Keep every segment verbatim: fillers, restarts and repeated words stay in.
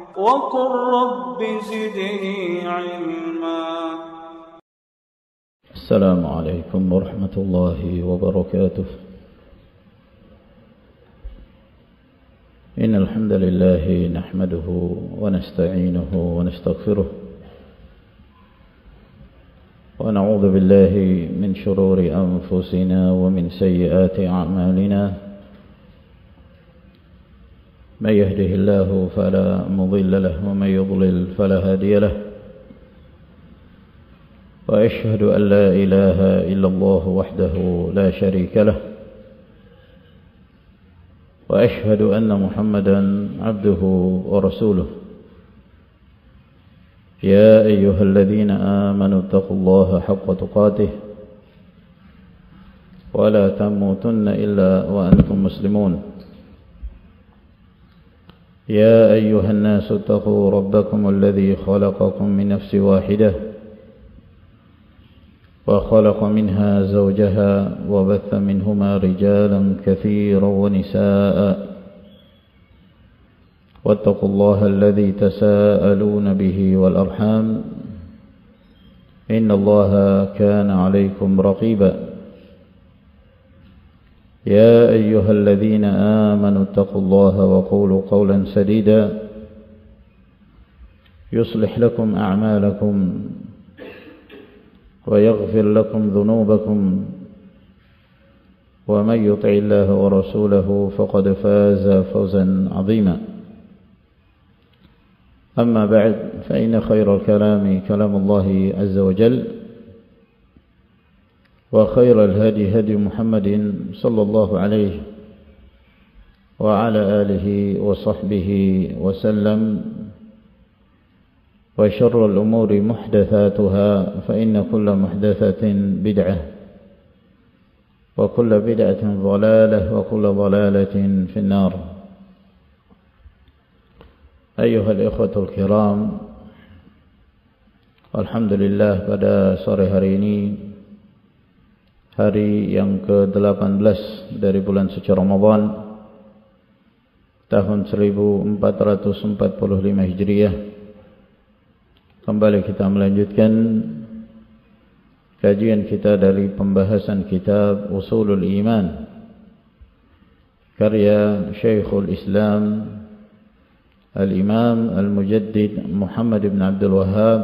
وقل رب زدني علما. السلام عليكم ورحمة الله وبركاته. إن الحمد لله نحمده ونستعينه ونستغفره ونعوذ بالله من شرور أنفسنا ومن سيئات أعمالنا. من يهده الله فلا مضل له ومن يضلل فلا هادي له. وأشهد أن لا إله إلا الله وحده لا شريك له. وأشهد أن محمدا عبده ورسوله. يا أيها الذين آمنوا اتقوا الله حق تقاته ولا تموتن إلا وأنتم مسلمون. يا أيها الناس اتقوا ربكم الذي خلقكم من نفس واحدة وخلق منها زوجها وبث منهما رجالا كثيرا ونساء. واتقوا الله الذي تساءلون به والأرحام إن الله كان عليكم رقيبا. يا أيها الذين آمنوا اتقوا الله وقولوا قولا سديدا يصلح لكم أعمالكم ويغفر لكم ذنوبكم ومن يطع الله ورسوله فقد فاز فوزا عظيما. أما بعد فإن خير الكلام كلام الله عز وجل وخير الهدي هدي محمد صلى الله عليه وعلى آله وصحبه وسلم. وشر الأمور محدثاتها فإن كل محدثة بدعة وكل بدعة ضلالة وكل ضلالة في النار. أيها الإخوة الكرام, alhamdulillah pada sore hari ini, hari yang ke delapan belas dari bulan suci Ramadan tahun seribu empat ratus empat puluh lima Hijriah, kembali kita melanjutkan kajian kita dari pembahasan kitab Usulul Iman karya Syekhul Islam Al-Imam Al-Mujaddid Muhammad ibn Abdul Wahhab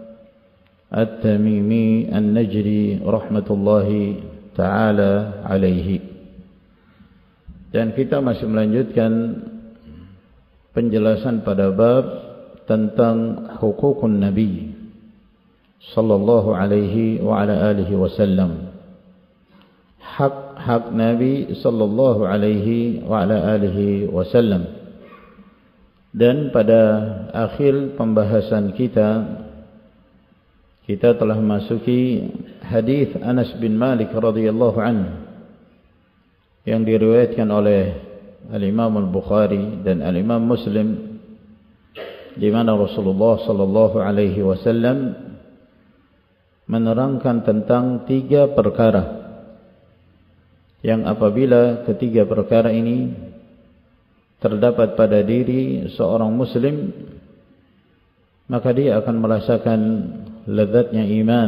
At-Tamimi An-Najri rahmatullahi ta'ala alaihi. Dan kita masih melanjutkan penjelasan pada bab tentang hukukun Nabi sallallahu alaihi wa ala alihi wasallam, hak-hak Nabi sallallahu alaihi wa ala alihi wasallam. Dan pada akhir pembahasan kita, kita telah memasuki hadis Anas bin Malik radhiyallahu anhu yang diriwayatkan oleh Al-Imam Al-Bukhari dan Al-Imam Muslim, di mana Rasulullah sallallahu alaihi wasallam menerangkan tentang tiga perkara yang apabila ketiga perkara ini terdapat pada diri seorang muslim, maka dia akan merasakan lezatnya iman.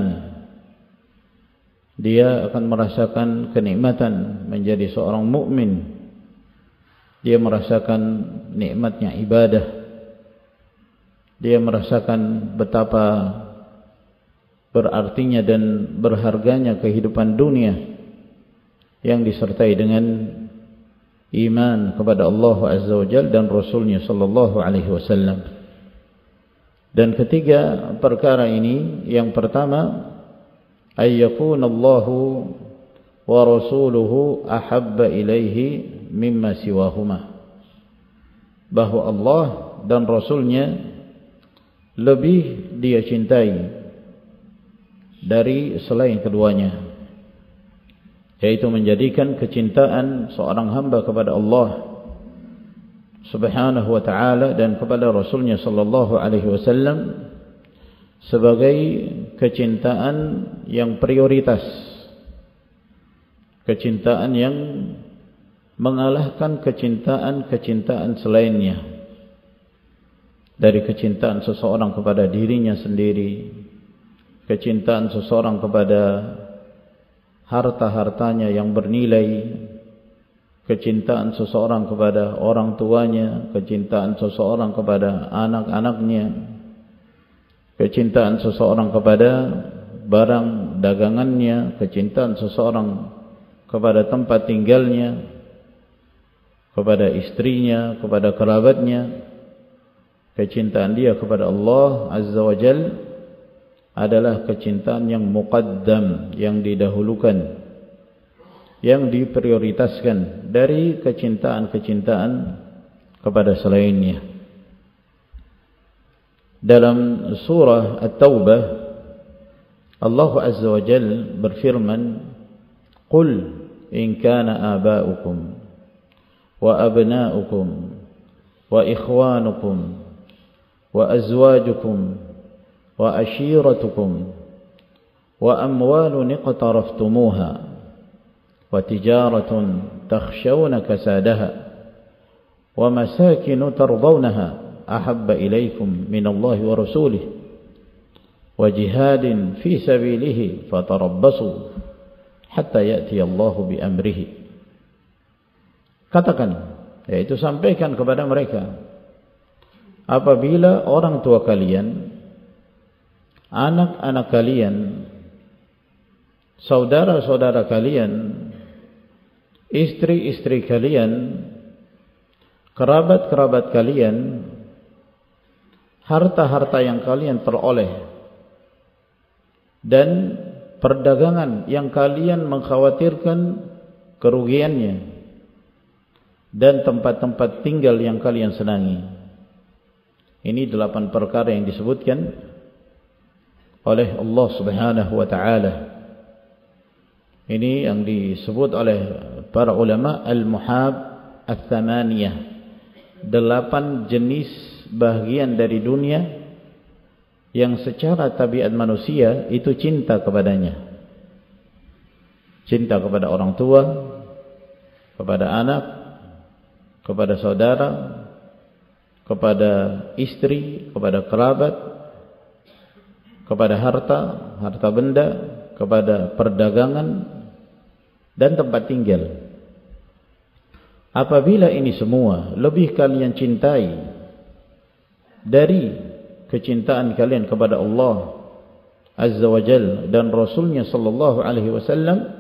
Dia akan merasakan kenikmatan menjadi seorang mukmin. Dia merasakan nikmatnya ibadah. Dia merasakan betapa berartinya dan berharganya kehidupan dunia yang disertai dengan iman kepada Allah Azza wa Jalla dan Rasulnya sallallahu alaihi wasallam. Dan ketiga perkara ini, yang pertama, ayyakuna Allahu wa rasuluhu ahabba ilaihi mimma siwahuma, bahwa Allah dan Rasulnya lebih dia cintai dari selain keduanya, yaitu menjadikan kecintaan seorang hamba kepada Allah Subhanahu wa ta'ala dan kepada Rasulnya sallallahu alaihi wasallam sebagai kecintaan yang prioritas, kecintaan yang mengalahkan kecintaan-kecintaan selainnya. dari kecintaan seseorang kepada dirinya sendiri, kecintaan seseorang kepada harta-hartanya yang bernilai, kecintaan seseorang kepada orang tuanya, kecintaan seseorang kepada anak-anaknya, kecintaan seseorang kepada barang dagangannya, kecintaan seseorang kepada tempat tinggalnya, kepada istrinya, kepada kerabatnya, kecintaan dia kepada Allah Azza wa Jal adalah kecintaan yang muqaddam, yang didahulukan, yang diprioritaskan dari kecintaan-kecintaan kepada selainnya. Dalam surah At-Taubah, Allah Azza wa Jal berfirman, "Qul in kana aba'ukum wa abna'ukum wa ikhwanukum wa azwajukum wa ashiratukum wa amwalun iqtaraftumuha wa tijaratun takhshawna kasadaha wa masakinu tardawnaha ahabba ilaykum minallahi wa rasulih wa jihadin fi sabilihi fatarabbasu hatta ya'ti Allahu bi amrihi." Katakan, yaitu sampaikan kepada mereka, apabila orang tua kalian, anak-anak kalian, saudara-saudara kalian, istri-istri kalian, kerabat-kerabat kalian, harta-harta yang kalian peroleh, dan perdagangan yang kalian mengkhawatirkan kerugiannya, dan tempat-tempat tinggal yang kalian senangi. Ini delapan perkara yang disebutkan oleh Allah Subhanahu wa ta'ala. Ini yang disebut oleh para ulama al-muhab al-thamaniyah, delapan jenis bahagian dari dunia yang secara tabiat manusia itu cinta kepadanya. Cinta kepada orang tua, kepada anak, kepada saudara, kepada istri, kepada kerabat, kepada harta, harta benda, kepada perdagangan, dan tempat tinggal. Apabila ini semua lebih kalian cintai dari kecintaan kalian kepada Allah Azza wa Jal dan Rasulnya Sallallahu Alaihi Wasallam,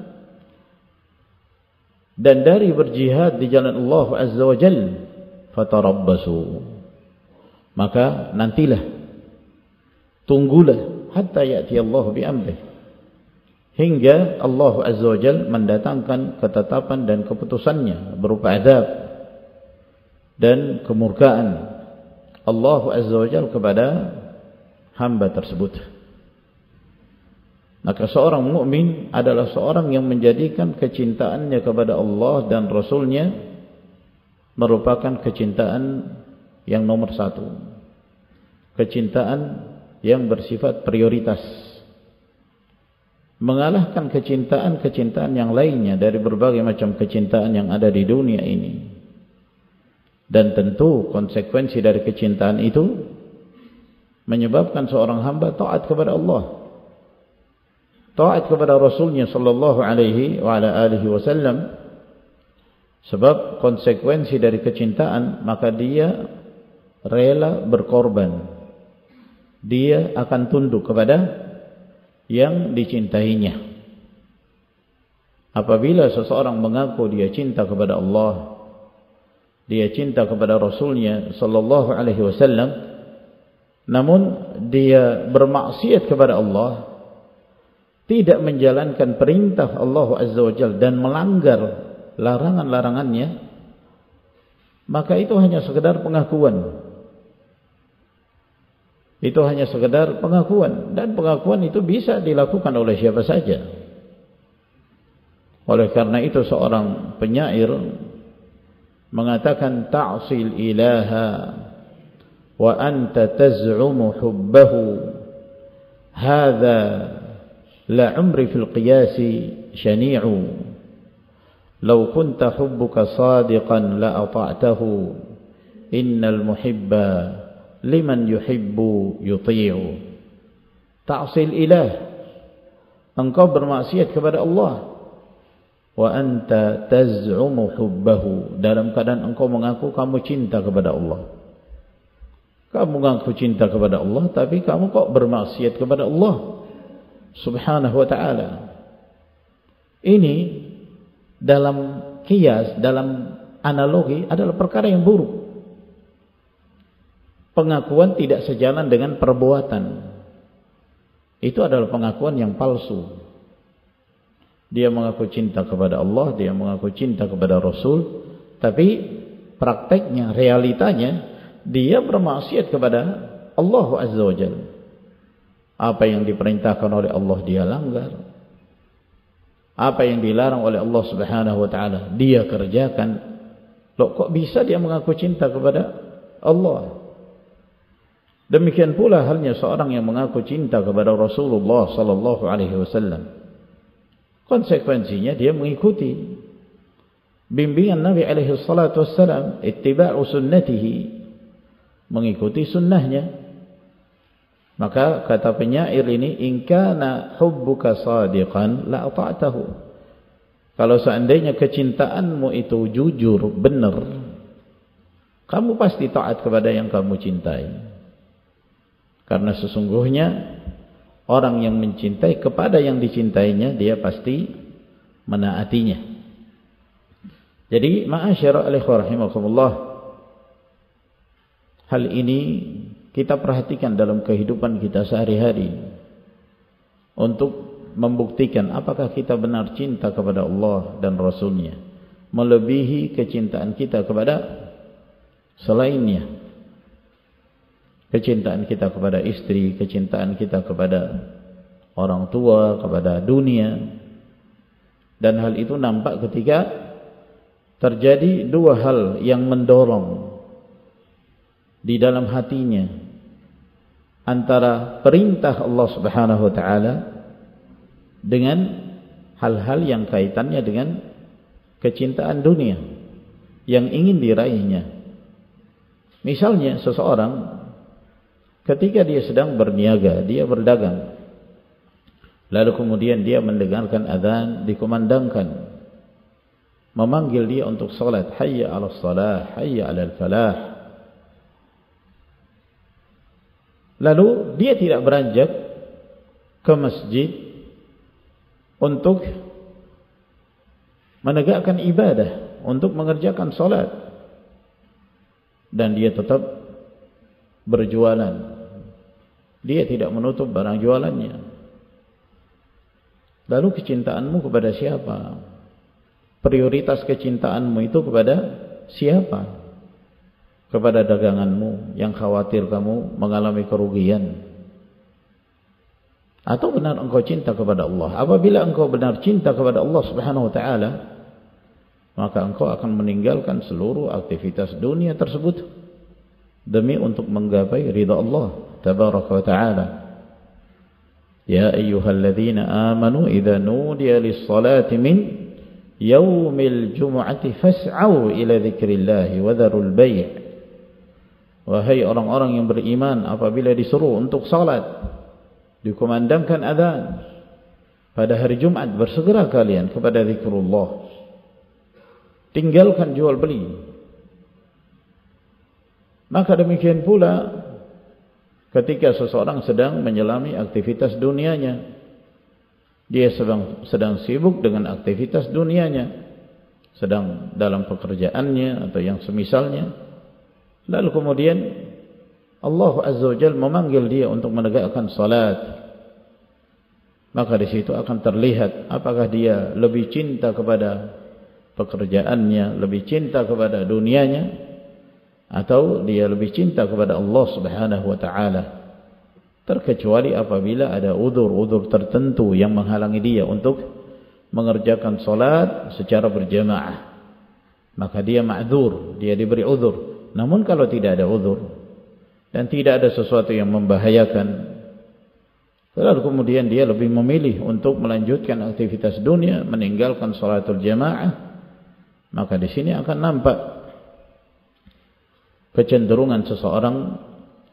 dan dari berjihad di jalan Allah Azza wa Jal, fatarabbasu, maka nantilah, tunggulah, hatta ya'ti Allah bi amrih, hingga Allah Azza wa Jal mendatangkan ketetapan dan keputusannya berupa azab dan kemurkaan Allah Azza wa Jal kepada hamba tersebut. Maka seorang mukmin adalah seorang yang menjadikan kecintaannya kepada Allah dan Rasulnya merupakan kecintaan yang nomor satu, kecintaan yang bersifat prioritas, mengalahkan kecintaan-kecintaan yang lainnya dari berbagai macam kecintaan yang ada di dunia ini. Dan tentu konsekuensi dari kecintaan itu menyebabkan seorang hamba taat kepada Allah, taat kepada Rasulnya Sallallahu Alaihi wa ala alihi Wasallam. Sebab konsekuensi dari kecintaan, maka dia rela berkorban, dia akan tunduk kepada yang dicintainya. Apabila seseorang mengaku dia cinta kepada Allah, dia cinta kepada Rasulnya Sallallahu Alaihi Wasallam, namun dia bermaksiat kepada Allah, tidak menjalankan perintah Allah Azza wa Jalla dan melanggar larangan-larangannya, maka itu hanya sekedar pengakuan. Itu hanya sekedar pengakuan, dan pengakuan itu bisa dilakukan oleh siapa saja. Oleh karena itu seorang penyair mengatakan, ta'sil ilaha wa anta taz'umu hubbahu, hadha la umri fil qiyasi syani'u, law kunta hubbuka sadiqan la ata'tahu, innal muhibba liman yuhibbu yuti'u. Ta'sil ilah, engkau bermaksiat kepada Allah, wa anta taz'umu hubbahu, dalam keadaan engkau mengaku kamu cinta kepada Allah. Kamu mengaku cinta kepada Allah, tapi kamu kok bermaksiat kepada Allah subhanahu wa ta'ala. Ini dalam qiyas, dalam analogi adalah perkara yang buruk. Pengakuan tidak sejalan dengan perbuatan, itu adalah pengakuan yang palsu. Dia mengaku cinta kepada Allah, dia mengaku cinta kepada Rasul, tapi prakteknya, realitanya, dia bermaksiat kepada Allah Azza wa Jalla. Apa yang diperintahkan oleh Allah dia langgar, apa yang dilarang oleh Allah Subhanahu wa ta'ala dia kerjakan. Loh, kok bisa dia mengaku cinta kepada Allah? Demikian pula halnya seorang yang mengaku cinta kepada Rasulullah sallallahu alaihi wasallam. Konsekuensinya dia mengikuti bimbingan Nabi alaihi salatu wassalam, ittiba'u sunnatihi, mengikuti sunnahnya. Maka kata penyair ini, in kana hubbuka sadiqan la ata'tahu. Kalau seandainya kecintaanmu itu jujur, benar, kamu pasti taat kepada yang kamu cintai. Karena sesungguhnya orang yang mencintai kepada yang dicintainya, dia pasti menaatinya. Jadi ma'asyara al-ikhwah rahimakumullah, hal ini kita perhatikan dalam kehidupan kita sehari-hari untuk membuktikan apakah kita benar cinta kepada Allah dan Rasulnya melebihi kecintaan kita kepada selainnya. Kecintaan kita kepada istri, kecintaan kita kepada orang tua, kepada dunia. Dan hal itu nampak ketika terjadi dua hal yang mendorong di dalam hatinya, antara perintah Allah Subhanahu wa ta'ala dengan hal-hal yang kaitannya dengan kecintaan dunia yang ingin diraihnya. Misalnya seseorang ketika dia sedang berniaga, dia berdagang, lalu kemudian dia mendengarkan azan dikumandangkan, memanggil dia untuk salat, hayya 'alas salah, hayya 'alal falah. Lalu dia tidak beranjak ke masjid untuk menegakkan ibadah, untuk mengerjakan salat, dan dia tetap berjualan. Dia tidak menutup barang jualannya. Lalu kecintaanmu kepada siapa? Prioritas kecintaanmu itu kepada siapa? Kepada daganganmu yang khawatir kamu mengalami kerugian, atau benar engkau cinta kepada Allah? Apabila engkau benar cinta kepada Allah Subhanahu wa ta'ala, maka engkau akan meninggalkan seluruh aktivitas dunia tersebut demi untuk menggapai ridha Allah tabaraka wa ta'ala. Ya ayyuhalladzina amanu idza nudiya lis-salati min yaumil jumu'ati fas'au ila dzikrillahi wa dzarul bai'. Wahai orang-orang yang beriman, apabila disuruh untuk salat, dikumandangkan azan pada hari Jumat, bersegera kalian kepada zikrullah, tinggalkan jual beli. Maka demikian pula ketika seseorang sedang menyelami aktivitas dunianya, dia sedang, sedang sibuk dengan aktivitas dunianya, sedang dalam pekerjaannya atau yang semisalnya, lalu kemudian Allah Azza wa Jalla memanggil dia untuk menegakkan salat, maka di situ akan terlihat apakah dia lebih cinta kepada pekerjaannya, lebih cinta kepada dunianya, atau dia lebih cinta kepada Allah Subhanahu wa ta'ala. Terkecuali apabila ada udzur-udzur tertentu yang menghalangi dia untuk mengerjakan salat secara berjamaah, maka dia ma'dzur, dia diberi udzur. Namun kalau tidak ada udzur dan tidak ada sesuatu yang membahayakan, lalu kemudian dia lebih memilih untuk melanjutkan aktivitas dunia, meninggalkan salatul jamaah, maka di sini akan nampak kecenderungan seseorang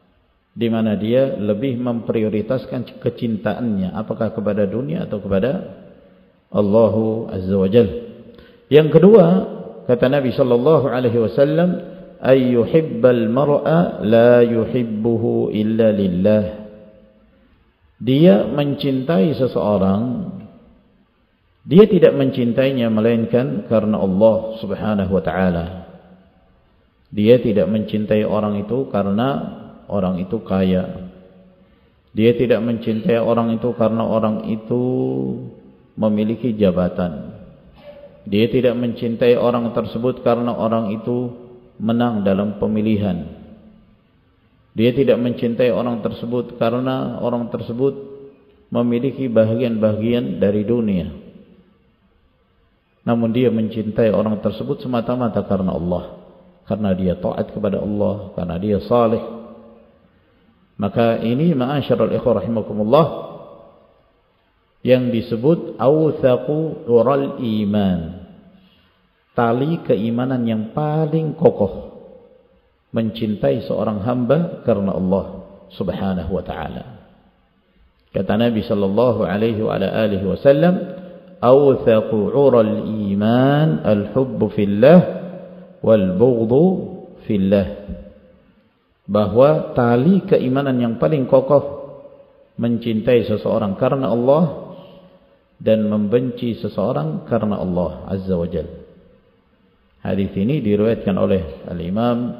di mana dia lebih memprioritaskan kecintaannya apakah kepada dunia atau kepada Allah Azza wa Jalla. Yang kedua, kata Nabi sallallahu alaihi wasallam, ay yuhibbal mar'a la yuhibbuhu illa lillah. Dia mencintai seseorang, dia tidak mencintainya melainkan karena Allah Subhanahu wa taala. Dia tidak mencintai orang itu karena orang itu kaya. Dia tidak mencintai orang itu karena orang itu memiliki jabatan. Dia tidak mencintai orang tersebut karena orang itu menang dalam pemilihan. Dia tidak mencintai orang tersebut karena orang tersebut memiliki bahagian-bahagian dari dunia. Namun dia mencintai orang tersebut semata-mata karena Allah, karena dia taat kepada Allah, karena dia saleh. Maka ini ma'asyiral ikhwah rahimakumullah yang disebut awthaqu ural iman, tali keimanan yang paling kokoh, mencintai seorang hamba karena Allah Subhanahu wa taala. Kata Nabi sallallahu alaihi wa ala alihi wasallam, awthaqu ural iman al-hubbu fillah wal bughdhu fillah. Bahwa tali keimanan yang paling kokoh mencintai seseorang karena Allah dan membenci seseorang karena Allah Azza wa Jalla. Hadis ini diriwayatkan oleh Al-Imam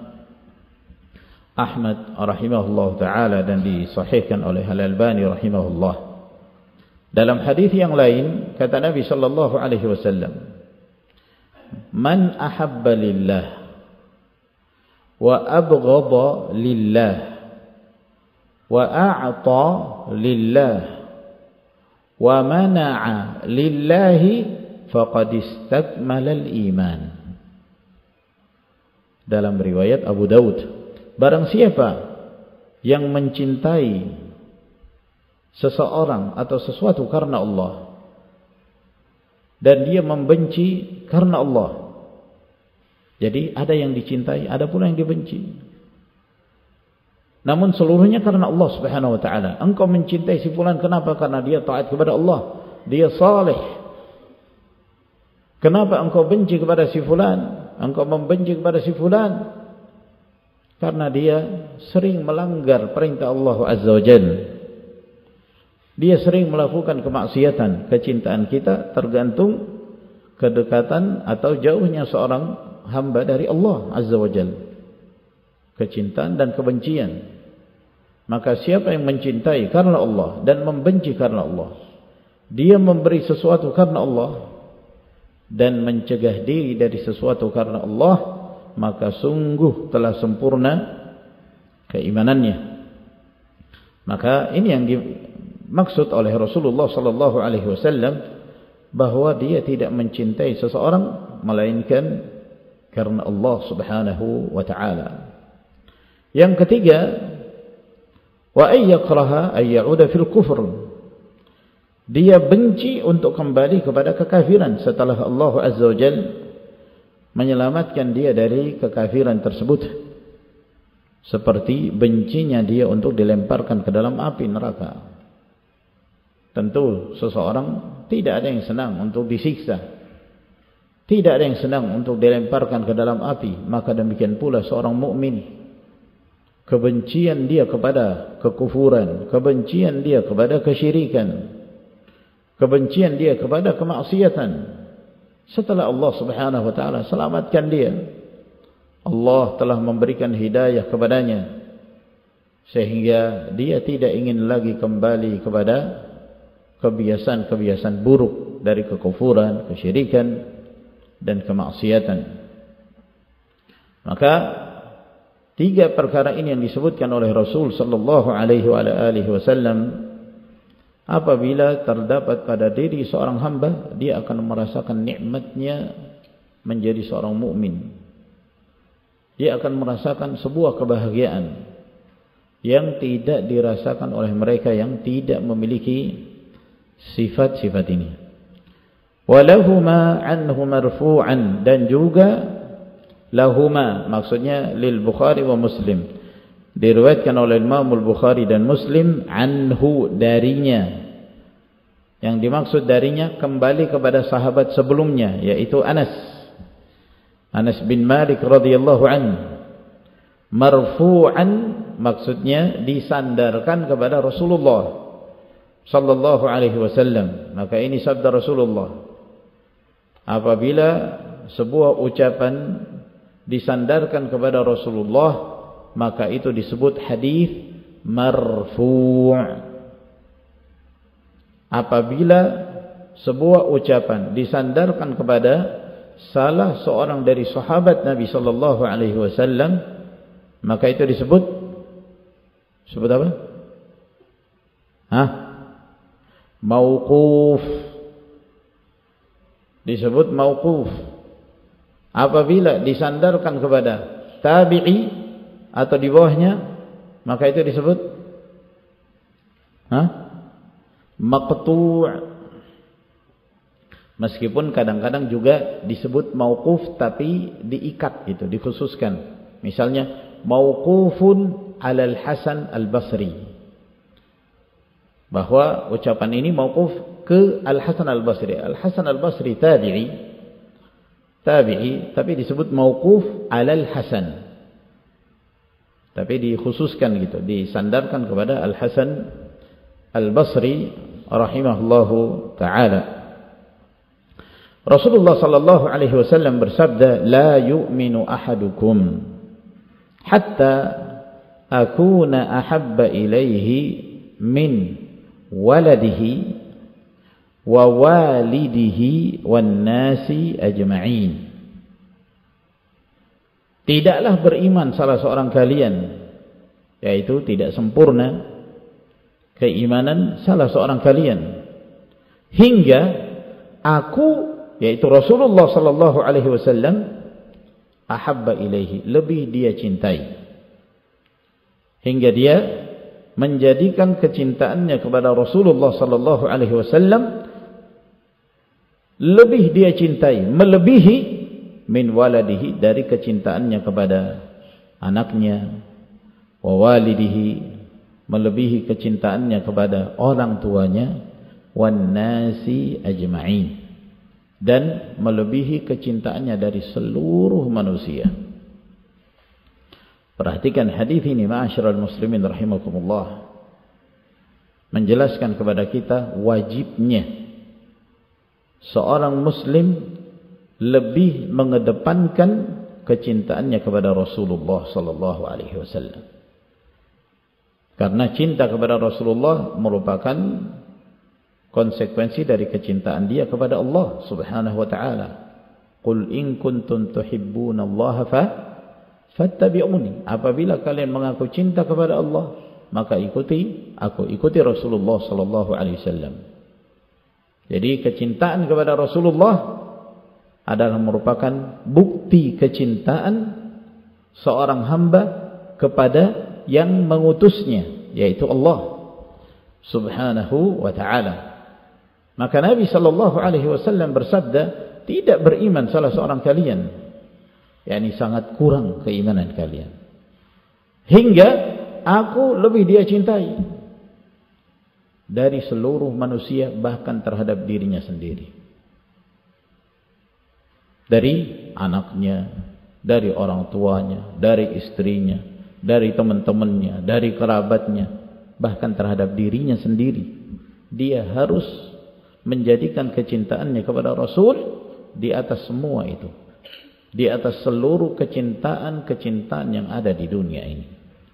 Ahmad rahimahullah ta'ala dan disahihkan oleh Al-Albani rahimahullah. Dalam hadis yang lain kata Nabi sallallahu alaihi wasallam, man ahabba lillah wa abghadha lillah wa a'ta lillah wa mana'a lillahi faqad istakmala al-iman. Dalam riwayat Abu Daud, barang siapa yang mencintai seseorang atau sesuatu karena Allah dan dia membenci karena Allah. Jadi ada yang dicintai, ada pula yang dibenci. Namun seluruhnya karena Allah Subhanahu wa taala. Engkau mencintai si fulan kenapa? Karena dia taat kepada Allah, dia saleh. Kenapa engkau benci kepada si fulan? Engkau membenci kepada si fulan karena dia sering melanggar perintah Allah Azza wa Jalla. Dia sering melakukan kemaksiatan. Kecintaan kita tergantung kedekatan atau jauhnya seorang hamba dari Allah Azza wa Jalla. Kecintaan dan kebencian. Maka siapa yang mencintai karena Allah dan membenci karena Allah, dia memberi sesuatu karena Allah dan mencegah diri dari sesuatu karena Allah, maka sungguh telah sempurna keimanannya. Maka ini yang dimaksud oleh Rasulullah sallallahu alaihi wasallam, bahwa dia tidak mencintai seseorang melainkan karena Allah Subhanahu wa taala. Yang ketiga, wa ay yakraha ay ya'uda fil kufr. Dia benci untuk kembali kepada kekafiran setelah Allah Azza wa Jalla menyelamatkan dia dari kekafiran tersebut. Seperti bencinya dia untuk dilemparkan ke dalam api neraka. Tentu seseorang tidak ada yang senang untuk disiksa, tidak ada yang senang untuk dilemparkan ke dalam api. Maka demikian pula seorang mukmin, kebencian dia kepada kekufuran, kebencian dia kepada kesyirikan, kebencian dia kepada kemaksiatan, setelah Allah Subhanahu wa taala selamatkan dia, Allah telah memberikan hidayah kepadanya sehingga dia tidak ingin lagi kembali kepada kebiasaan-kebiasaan buruk dari kekufuran, kesyirikan dan kemaksiatan. Maka tiga perkara ini yang disebutkan oleh Rasul sallallahu alaihi wasallam, apabila terdapat pada diri seorang hamba, dia akan merasakan nikmatnya menjadi seorang mukmin. Dia akan merasakan sebuah kebahagiaan yang tidak dirasakan oleh mereka yang tidak memiliki sifat-sifat ini. Walahuma anhu marfu'an, dan juga lahuma maksudnya lil Bukhari wa Muslim, diriwayatkan oleh Imam Al-Bukhari dan Muslim, anhu, darinya. Yang dimaksud darinya kembali kepada sahabat sebelumnya, yaitu Anas Anas bin Malik radhiyallahu anhu. Marfu'an maksudnya disandarkan kepada Rasulullah sallallahu alaihi wasallam. Maka ini sabda Rasulullah. Apabila sebuah ucapan disandarkan kepada Rasulullah, maka itu disebut hadis marfu'. Apabila sebuah ucapan disandarkan kepada salah seorang dari sahabat Nabi sallallahu alaihi wasallam, maka itu disebut disebut apa? Hah? Mauquf. Disebut mauquf. Apabila disandarkan kepada tabi'i atau di bawahnya, maka itu disebut hah? Maqtu'. Meskipun kadang-kadang juga disebut mauquf tapi diikat gitu, dikhususkan. Misalnya mauqufun 'alal Hasan Al-Basri. Bahwa ucapan ini mauquf ke Al-Hasan Al-Basri. Al-Hasan Al-Basri tabi'i. Tabi'i tapi disebut mauquf 'alal Hasan. Tapi dikhususkan gitu, disandarkan kepada Al-Hasan Al-Basri rahimahullahu ta'ala. Rasulullah sallallahu alaihi wasallam bersabda, la yu'minu ahadukum hatta akuna ahabba ilaihi min waladihi wa walidihi wan nasi ajma'in. Tidaklah beriman salah seorang kalian, yaitu tidak sempurna keimanan salah seorang kalian, hingga aku, yaitu Rasulullah sallallahu alaihi wasallam, ahabba ilaihi, lebih dia cintai, hingga dia menjadikan kecintaannya kepada Rasulullah sallallahu alaihi wasallam lebih dia cintai, melebihi min waladihi, dari kecintaannya kepada anaknya, wa walidihi, melebihi kecintaannya kepada orang tuanya, wan nasi ajma'in, dan melebihi kecintaannya dari seluruh manusia. Perhatikan hadis ini ma'asyiral muslimin rahimakumullah, menjelaskan kepada kita wajibnya seorang muslim lebih mengedepankan kecintaannya kepada Rasulullah sallallahu alaihi wasallam. Karena cinta kepada Rasulullah merupakan konsekuensi dari kecintaan dia kepada Allah subhanahu wa ta'ala. Qul in kuntum tuhibbunallaha fa fattabi'uni. Apabila kalian mengaku cinta kepada Allah, maka ikuti aku, ikuti Rasulullah sallallahu alaihi wasallam. Jadi kecintaan kepada Rasulullah adalah merupakan bukti kecintaan seorang hamba kepada yang mengutusnya, yaitu Allah subhanahu wa ta'ala. Maka Nabi sallallahu alaihi wasallam bersabda, tidak beriman salah seorang kalian, yakni sangat kurang keimanan kalian, hingga aku lebih dia cintai dari seluruh manusia, bahkan terhadap dirinya sendiri, dari anaknya, dari orang tuanya, dari istrinya, dari teman-temannya, dari kerabatnya, bahkan terhadap dirinya sendiri. Dia harus menjadikan kecintaannya kepada Rasul di atas semua itu, di atas seluruh kecintaan-kecintaan yang ada di dunia ini.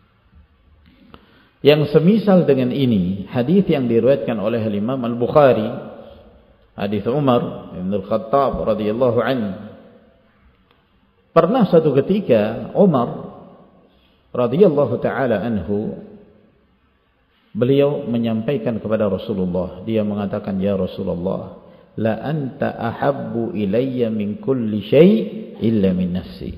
Yang semisal dengan ini, hadis yang diriwayatkan oleh Imam Al-Bukhari, hadis Umar bin Al-Khattab radhiyallahu anhu. Pernah satu ketika Umar radhiyallahu taala anhu, beliau menyampaikan kepada Rasulullah, dia mengatakan, ya Rasulullah, la anta ahabbu ilayya min kulli syai' illa min nafsi.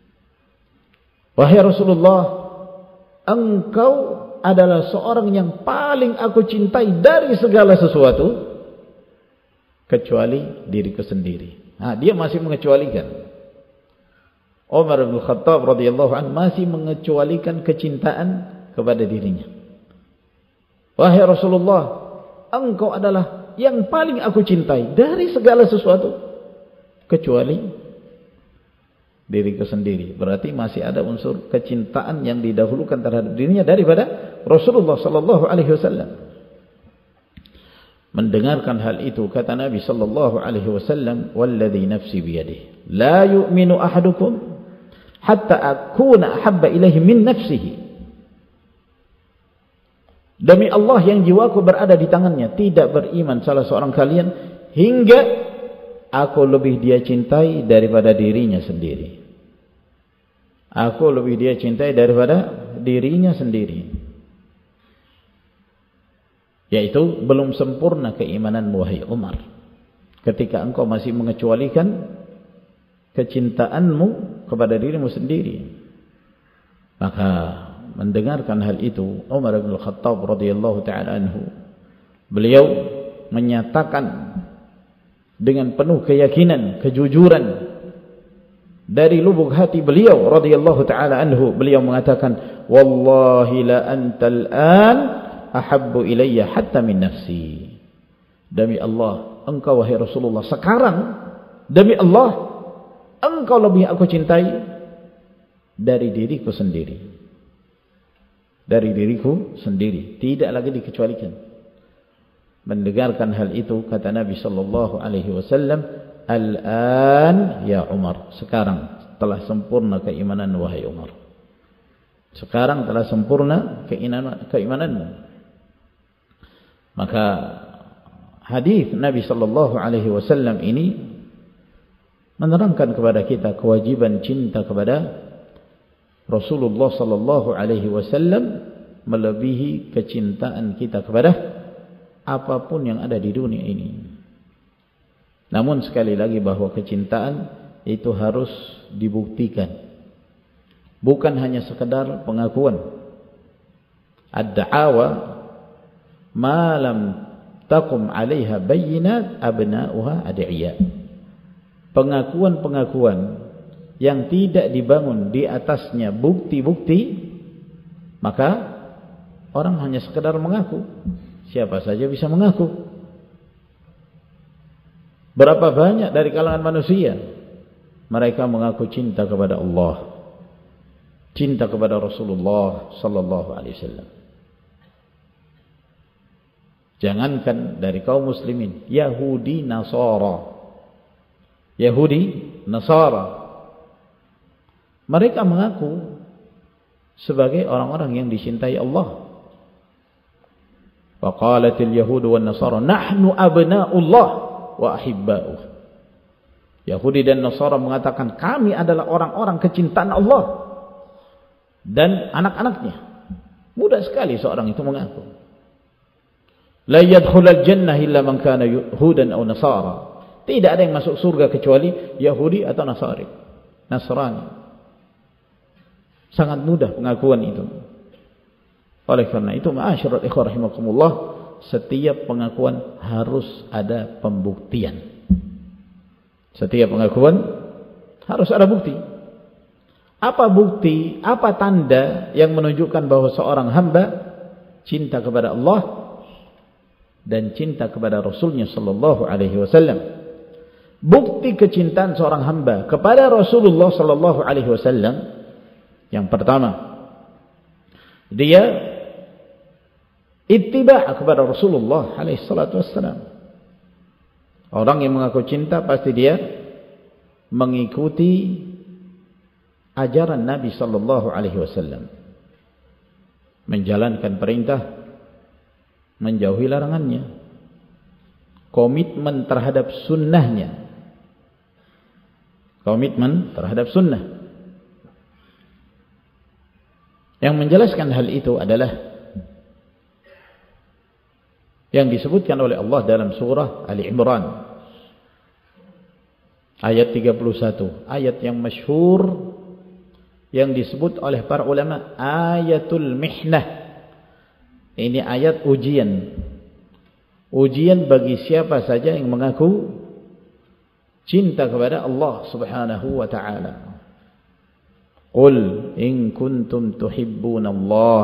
Wahai Rasulullah, engkau adalah seorang yang paling aku cintai dari segala sesuatu kecuali diriku sendiri. Nah, dia masih mengecualikan. Umar bin Khattab radhiyallahu anhu masih mengecualikan kecintaan kepada dirinya. Wahai Rasulullah, engkau adalah yang paling aku cintai dari segala sesuatu kecuali diriku sendiri. Berarti masih ada unsur kecintaan yang didahulukan terhadap dirinya daripada Rasulullah sallallahu alaihi wasallam. Mendengarkan hal itu kata Nabi sallallahu alaihi wasallam, "Walladzi nafsi biyadihi, la yu'minu ahadukum hatta akuna ahabba ilaihi min nafsihi." Demi Allah yang jiwaku berada di tangannya, tidak beriman salah seorang kalian hingga aku lebih dia cintai daripada dirinya sendiri. Aku lebih dia cintai daripada dirinya sendiri. Yaitu belum sempurna keimanan wahai Umar. Ketika engkau masih mengecualikan kecintaanmu kepada dirimu sendiri. Maka mendengarkan hal itu, Umar bin Khattab radhiyallahu taala anhu, beliau menyatakan dengan penuh keyakinan, kejujuran dari lubuk hati beliau radhiyallahu taala anhu, beliau mengatakan, "Wallahi la antal an ahabbu ilayya hatta min nafsi." Demi Allah, engkau wahai Rasulullah sekarang, demi Allah, engkau lebih aku cintai dari diriku sendiri. Dari diriku sendiri, tidak lagi dikecualikan. Mendengarkan hal itu kata Nabi sallallahu alaihi wasallam, "Al-an ya Umar." Sekarang telah sempurna keimanan wahai Umar. Sekarang telah sempurna keimanan keimananmu. Maka hadis Nabi sallallahu alaihi wasallam ini menerangkan kepada kita kewajiban cinta kepada Rasulullah sallallahu alaihi wasallam melebihi kecintaan kita kepada apapun yang ada di dunia ini. Namun sekali lagi bahwa kecintaan itu harus dibuktikan. Bukan hanya sekedar pengakuan. Ad-da'awa ma lam taqum 'alaiha bayyinat abna'uha ad'iya. Pengakuan-pengakuan yang tidak dibangun di atasnya bukti-bukti, maka orang hanya sekedar mengaku. Siapa saja bisa mengaku. Berapa banyak dari kalangan manusia mereka mengaku cinta kepada Allah, cinta kepada Rasulullah sallallahu alaihi wasallam. Jangankan dari kaum muslimin, Yahudi, Nasara. Yahudi, Nasara, mereka mengaku sebagai orang-orang yang dicintai Allah. Wa qalatil yahudu wan nasara nahnu abna'ullah wa ahibba'uh. Yahudi dan Nasara mengatakan kami adalah orang-orang kecintaan Allah dan anak-anaknya. Mudah sekali seorang itu mengaku. La yadkhulul jannah illa man kana yahudan aw nasara. Tidak ada yang masuk surga kecuali Yahudi atau Nasari. Nasrani. Sangat mudah pengakuan itu. Oleh karena itu, ma'asyiral ikhwah rahimakumullah, setiap pengakuan harus ada pembuktian. Setiap pengakuan harus ada bukti. Apa bukti, apa tanda yang menunjukkan bahwa seorang hamba cinta kepada Allah dan cinta kepada Rasulnya sallallahu alaihi wasallam? Bukti kecintaan seorang hamba kepada Rasulullah sallallahu alaihi wasallam, yang pertama, dia ittiba' kepada Rasulullah alaihi salatu wassalam. Orang yang mengaku cinta pasti dia mengikuti ajaran Nabi sallallahu alaihi wasallam. Menjalankan perintah, menjauhi larangannya. Komitmen terhadap sunnahnya. Komitmen terhadap sunnah. Yang menjelaskan hal itu adalah yang disebutkan oleh Allah dalam surah Ali Imran ayat tiga puluh satu, ayat yang masyhur yang disebut oleh para ulama ayatul mihnah. Ini ayat ujian. Ujian bagi siapa saja yang mengaku cinta kepada Allah Subhanahu wa taala. Qul in kuntum tuhibbunallah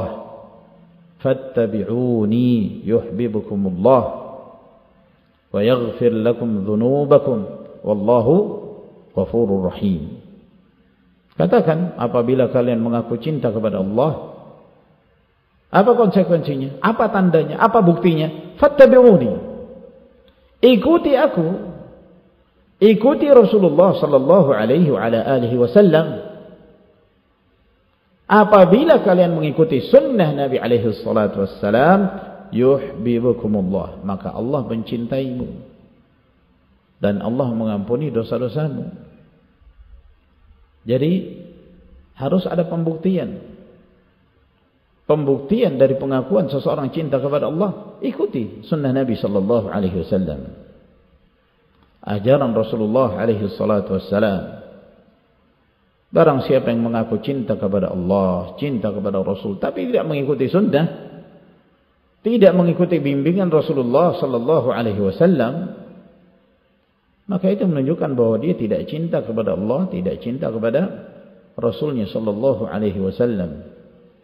fattabi'uni yuhibbukumullah wa yaghfir lakum dhunubakum wallahu ghafurur rahim. Katakan, apabila kalian mengaku cinta kepada Allah, apa konsekuensinya? Apa tandanya? Apa buktinya? Fattabi'uni. Ikuti aku. Ikuti Rasulullah sallallahu alaihi wa ala alihi wasallam. Apabila kalian mengikuti sunnah Nabi alaihi salatu wassalam, yuhibbukumullah, maka Allah mencintaimu dan Allah mengampuni dosa-dosamu. Jadi harus ada pembuktian. Pembuktian dari pengakuan seseorang cinta kepada Allah, ikuti sunnah Nabi sallallahu alaihi wasallam. Ajaran Rasulullah alaihi salatu wassalam. Barang siapa yang mengaku cinta kepada Allah, cinta kepada Rasul, tapi tidak mengikuti sunnah, tidak mengikuti bimbingan Rasulullah sallallahu alaihi wasallam, maka itu menunjukkan bahwa dia tidak cinta kepada Allah, tidak cinta kepada Rasulnya sallallahu alaihi wasallam.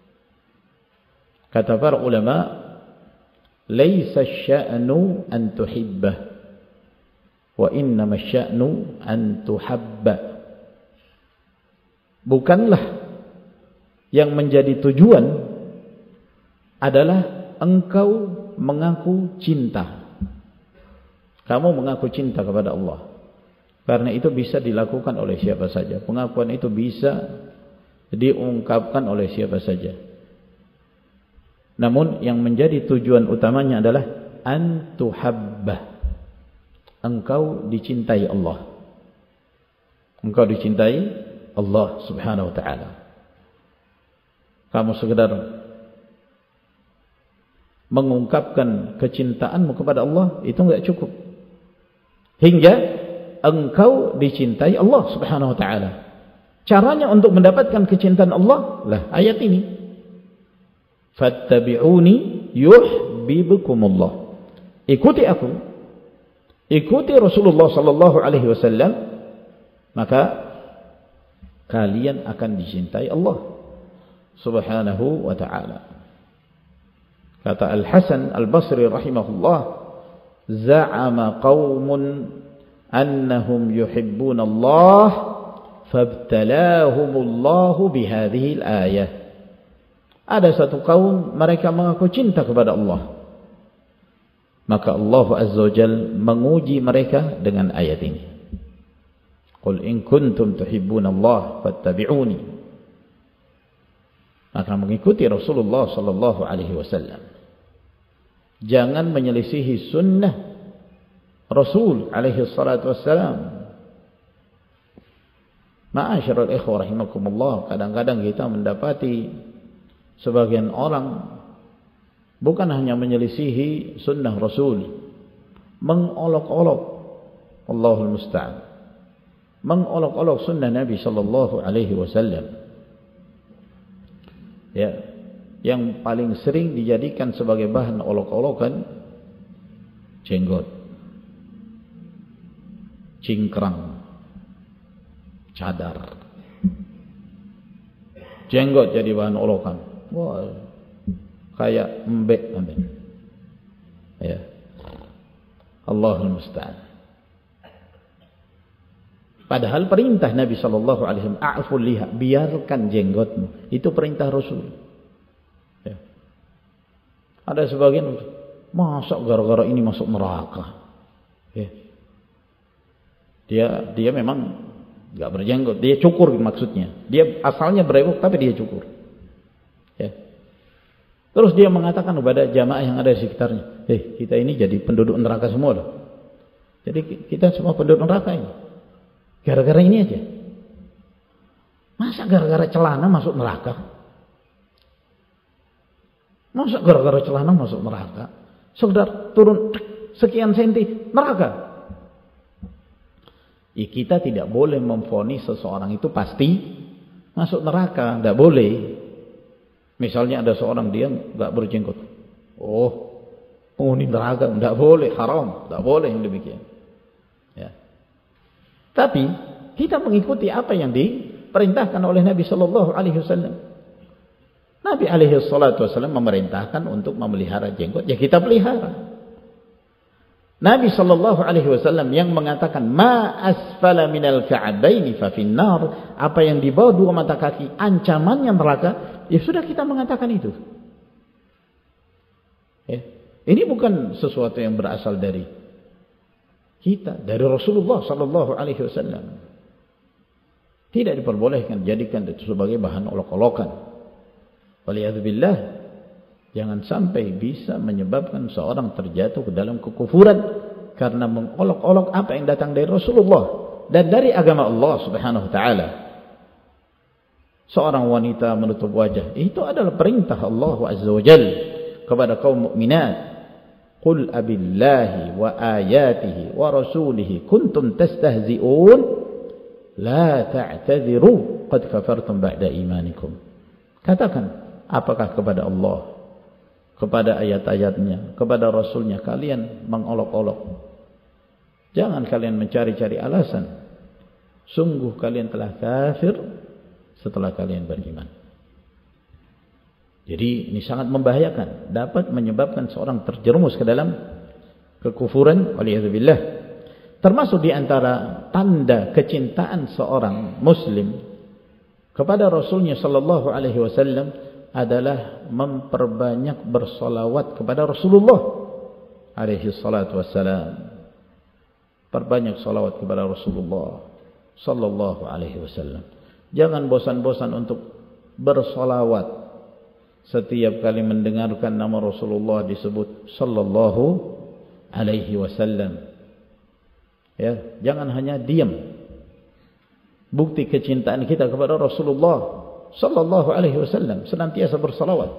Kata para ulama, laisa sya'nu an tuhibbah, wa innama sya'nu an tuhabba. Bukanlah yang menjadi tujuan adalah engkau mengaku cinta. Kamu mengaku cinta kepada Allah. Karena itu bisa dilakukan oleh siapa saja. Pengakuan itu bisa diungkapkan oleh siapa saja. Namun yang menjadi tujuan utamanya adalah an tuhabbah. Engkau dicintai Allah. Engkau dicintai Allah subhanahu wa ta'ala. Kamu sekedar mengungkapkan kecintaanmu kepada Allah, itu enggak cukup. Hingga engkau dicintai Allah subhanahu wa ta'ala. Caranya untuk mendapatkan kecintaan Allah lah ayat ini. Fattabi'uni yuhibbukumullah. Ikuti aku, ikuti Rasulullah sallallahu alaihi wasallam, maka kalian akan dicintai Allah subhanahu wa ta'ala. Kata Al-Hasan Al-Basri rahimahullah, za'ama qawmun annahum yuhibbuna Allah fabtalahumullahu bihadhihi al-ayah. Ada satu kaum mereka mengaku cinta kepada Allah, maka Allah azza wa jalla menguji mereka dengan ayat ini. Qul in kuntum tuhibbunallah fattabi'uni. Maka mengikuti Rasulullah sallallahu alaihi wasallam. Jangan menyelisihi sunnah Rasul alaihi salatu wassalam. Ma'asyiral ikhwah rahimakumullah, kadang-kadang kita mendapati sebagian orang bukan hanya menyelisihi sunnah Rasul, mengolok-olok, Allahul musta'an, mengolok-olok sunnah Nabi sallallahu alaihi wasallam. Ya, yang paling sering dijadikan sebagai bahan olok-olokan jenggot, cingkrang, cadar. Jenggot jadi bahan olokan. Wah, kayak embek embek. Ya. Allahul musta'an. Padahal perintah Nabi sallallahu alaihi wasallam, a'ful liha, biarkan jenggotmu. Itu perintah Rasul. Ya. Ada sebagian, masa gara-gara ini masuk neraka. Ya. Dia dia memang enggak berjenggot, dia cukur maksudnya. Dia asalnya berebok tapi dia cukur. Ya. Terus dia mengatakan kepada jamaah yang ada di sekitarnya, "Eh, kita ini jadi penduduk neraka semua loh." Jadi kita semua penduduk neraka ini. Gara-gara ini aja. Masa gara-gara celana masuk neraka? Masa gara-gara celana masuk neraka? Saudara turun sekian senti neraka. Ya, kita tidak boleh memvonis seseorang itu pasti masuk neraka, tidak boleh. Misalnya ada seorang dia nggak berjenggot, oh penghuni neraka, tidak boleh, haram, tidak boleh yang demikian. Ya. Tapi kita mengikuti apa yang di diperintahkan oleh Nabi sallallahu alaihi wasallam. Nabi alaihi salatu wasallam memerintahkan untuk memelihara jenggot, ya kita pelihara. Nabi sallallahu alaihi wasallam yang mengatakan ma asfala minal ka'baini fa finnar, apa yang di bawah dua mata kaki ancamannya neraka, ya sudah kita mengatakan itu. Ya. Ini bukan sesuatu yang berasal dari kita, dari Rasulullah sallallahu alaihi wasallam. Tidak diperbolehkan jadikan itu sebagai bahan olok-olokan. Waliyadzubillah. Jangan sampai bisa menyebabkan seorang terjatuh ke dalam kekufuran karena mengolok-olok apa yang datang dari Rasulullah dan dari agama Allah Subhanahu wa taala. Seorang wanita menutup wajah, itu adalah perintah Allah Azza wa Jalla kepada kaum mukminat. Qul abillahi wa ayatihi wa rasulihi kuntum tastahzi'un la ta'tadhiru qad kafartum ba'da imanikum. Katakan, apakah kepada Allah, kepada ayat-ayatnya, kepada Rasulnya kalian mengolok-olok? Jangan kalian mencari-cari alasan. Sungguh kalian telah kafir setelah kalian beriman. Jadi ini sangat membahayakan, dapat menyebabkan seorang terjerumus ke dalam kekufuran, waliyadzubillah. Termasuk di antara tanda kecintaan seorang muslim kepada Rasulnya sallallahu alaihi wasallam adalah memperbanyak bersolawat kepada Rasulullah alaihi salatu wassalam. Perbanyak solawat kepada Rasulullah sallallahu alaihi wasallam. Jangan bosan-bosan untuk bersolawat. Setiap kali mendengarkan nama Rasulullah disebut sallallahu alaihi wasallam. Ya, jangan hanya diam. Bukti kecintaan kita kepada Rasulullah sallallahu alaihi wasallam senantiasa bersalawat.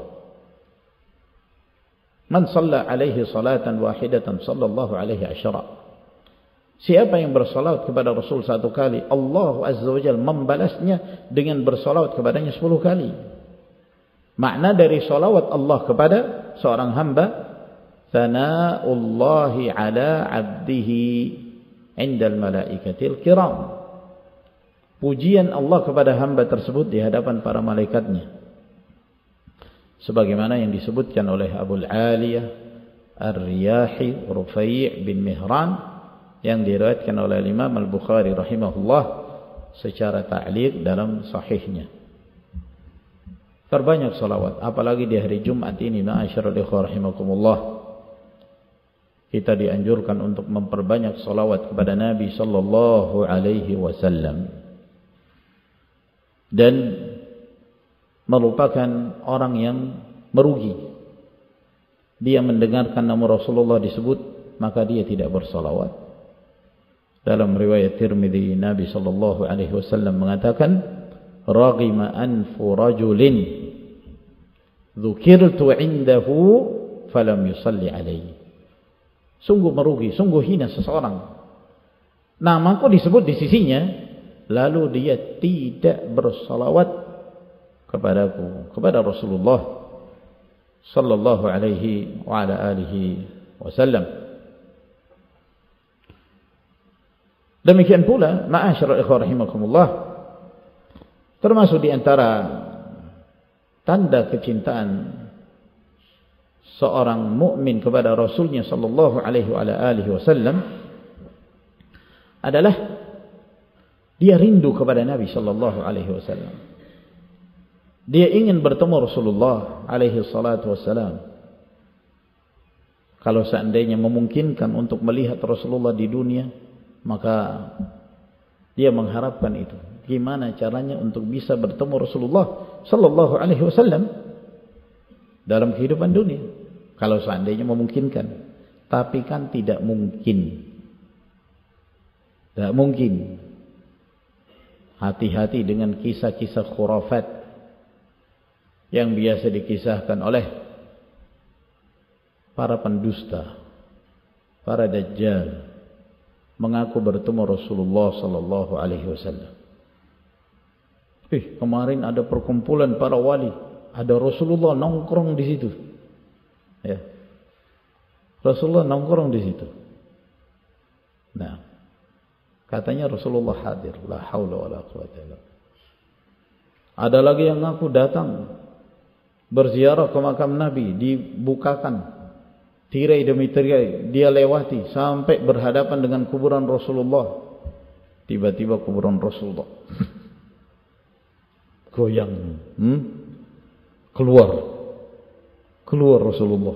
Man shalla alaihi salatan wahidatan sallallahu alaihi asyara. Siapa yang bersalawat kepada Rasul satu kali, Allah Azza wa Jalla membalasnya dengan bersalawat kepadanya sepuluh kali. Makna dari salawat Allah kepada seorang hamba, thana'ullahi ala 'abdihi 'indal malaikatil kiram. Pujian Allah kepada hamba tersebut di hadapan para malaikatnya. Sebagaimana yang disebutkan oleh Abul Aliyah Ar-Riyahi Rufai' bin Mihran yang diriwayatkan oleh Imam Al-Bukhari rahimahullah secara ta'liq dalam sahihnya. Perbanyak salawat, apalagi di hari Jumat ini, ma'asyiral ikhwah rahimakumullah. Kita dianjurkan untuk memperbanyak salawat kepada Nabi sallallahu alaihi wasallam. Dan merupakan orang yang merugi. Dia mendengarkan nama Rasulullah disebut, maka dia tidak bersalawat. Dalam riwayat Tirmidzi, Nabi sallallahu alaihi wasallam mengatakan, "Raghima anfu rajulin dzukirtu 'indahu falam yusalli alaihi." Sungguh merugi, sungguh hina seseorang. Namaku disebut di sisinya, lalu dia tidak bersalawat kepadaku, kepada Rasulullah sallallahu alaihi wa ala alihi wasallam. Demikian pula, ma'asyiral ikhwah rahimakumullah, termasuk di antara tanda kecintaan seorang mukmin kepada Rasulnya sallallahu alaihi wa ala alihi wasallam adalah dia rindu kepada Nabi sallallahu alaihi wasallam. Dia ingin bertemu Rasulullah alaihi salatu wasallam. Kalau seandainya memungkinkan untuk melihat Rasulullah di dunia, maka dia mengharapkan itu. Gimana caranya untuk bisa bertemu Rasulullah sallallahu alaihi wasallam dalam kehidupan dunia? Kalau seandainya memungkinkan. Tapi kan tidak mungkin. Tidak mungkin. Hati-hati dengan kisah-kisah khurafat yang biasa dikisahkan oleh para pendusta, para dajjal, mengaku bertemu Rasulullah sallallahu alaihi wasallam. Eh, kemarin ada perkumpulan para wali, ada Rasulullah nongkrong di situ. Ya. Rasulullah nongkrong di situ. Nah, katanya Rasulullah hadir, la haula wala quwwata illa billah. Ada lagi yang ngaku datang berziarah ke makam Nabi, dibukakan tirai demi tirai, dia lewati sampai berhadapan dengan kuburan Rasulullah. Tiba-tiba kuburan Rasulullah goyang, hmm? keluar, keluar Rasulullah.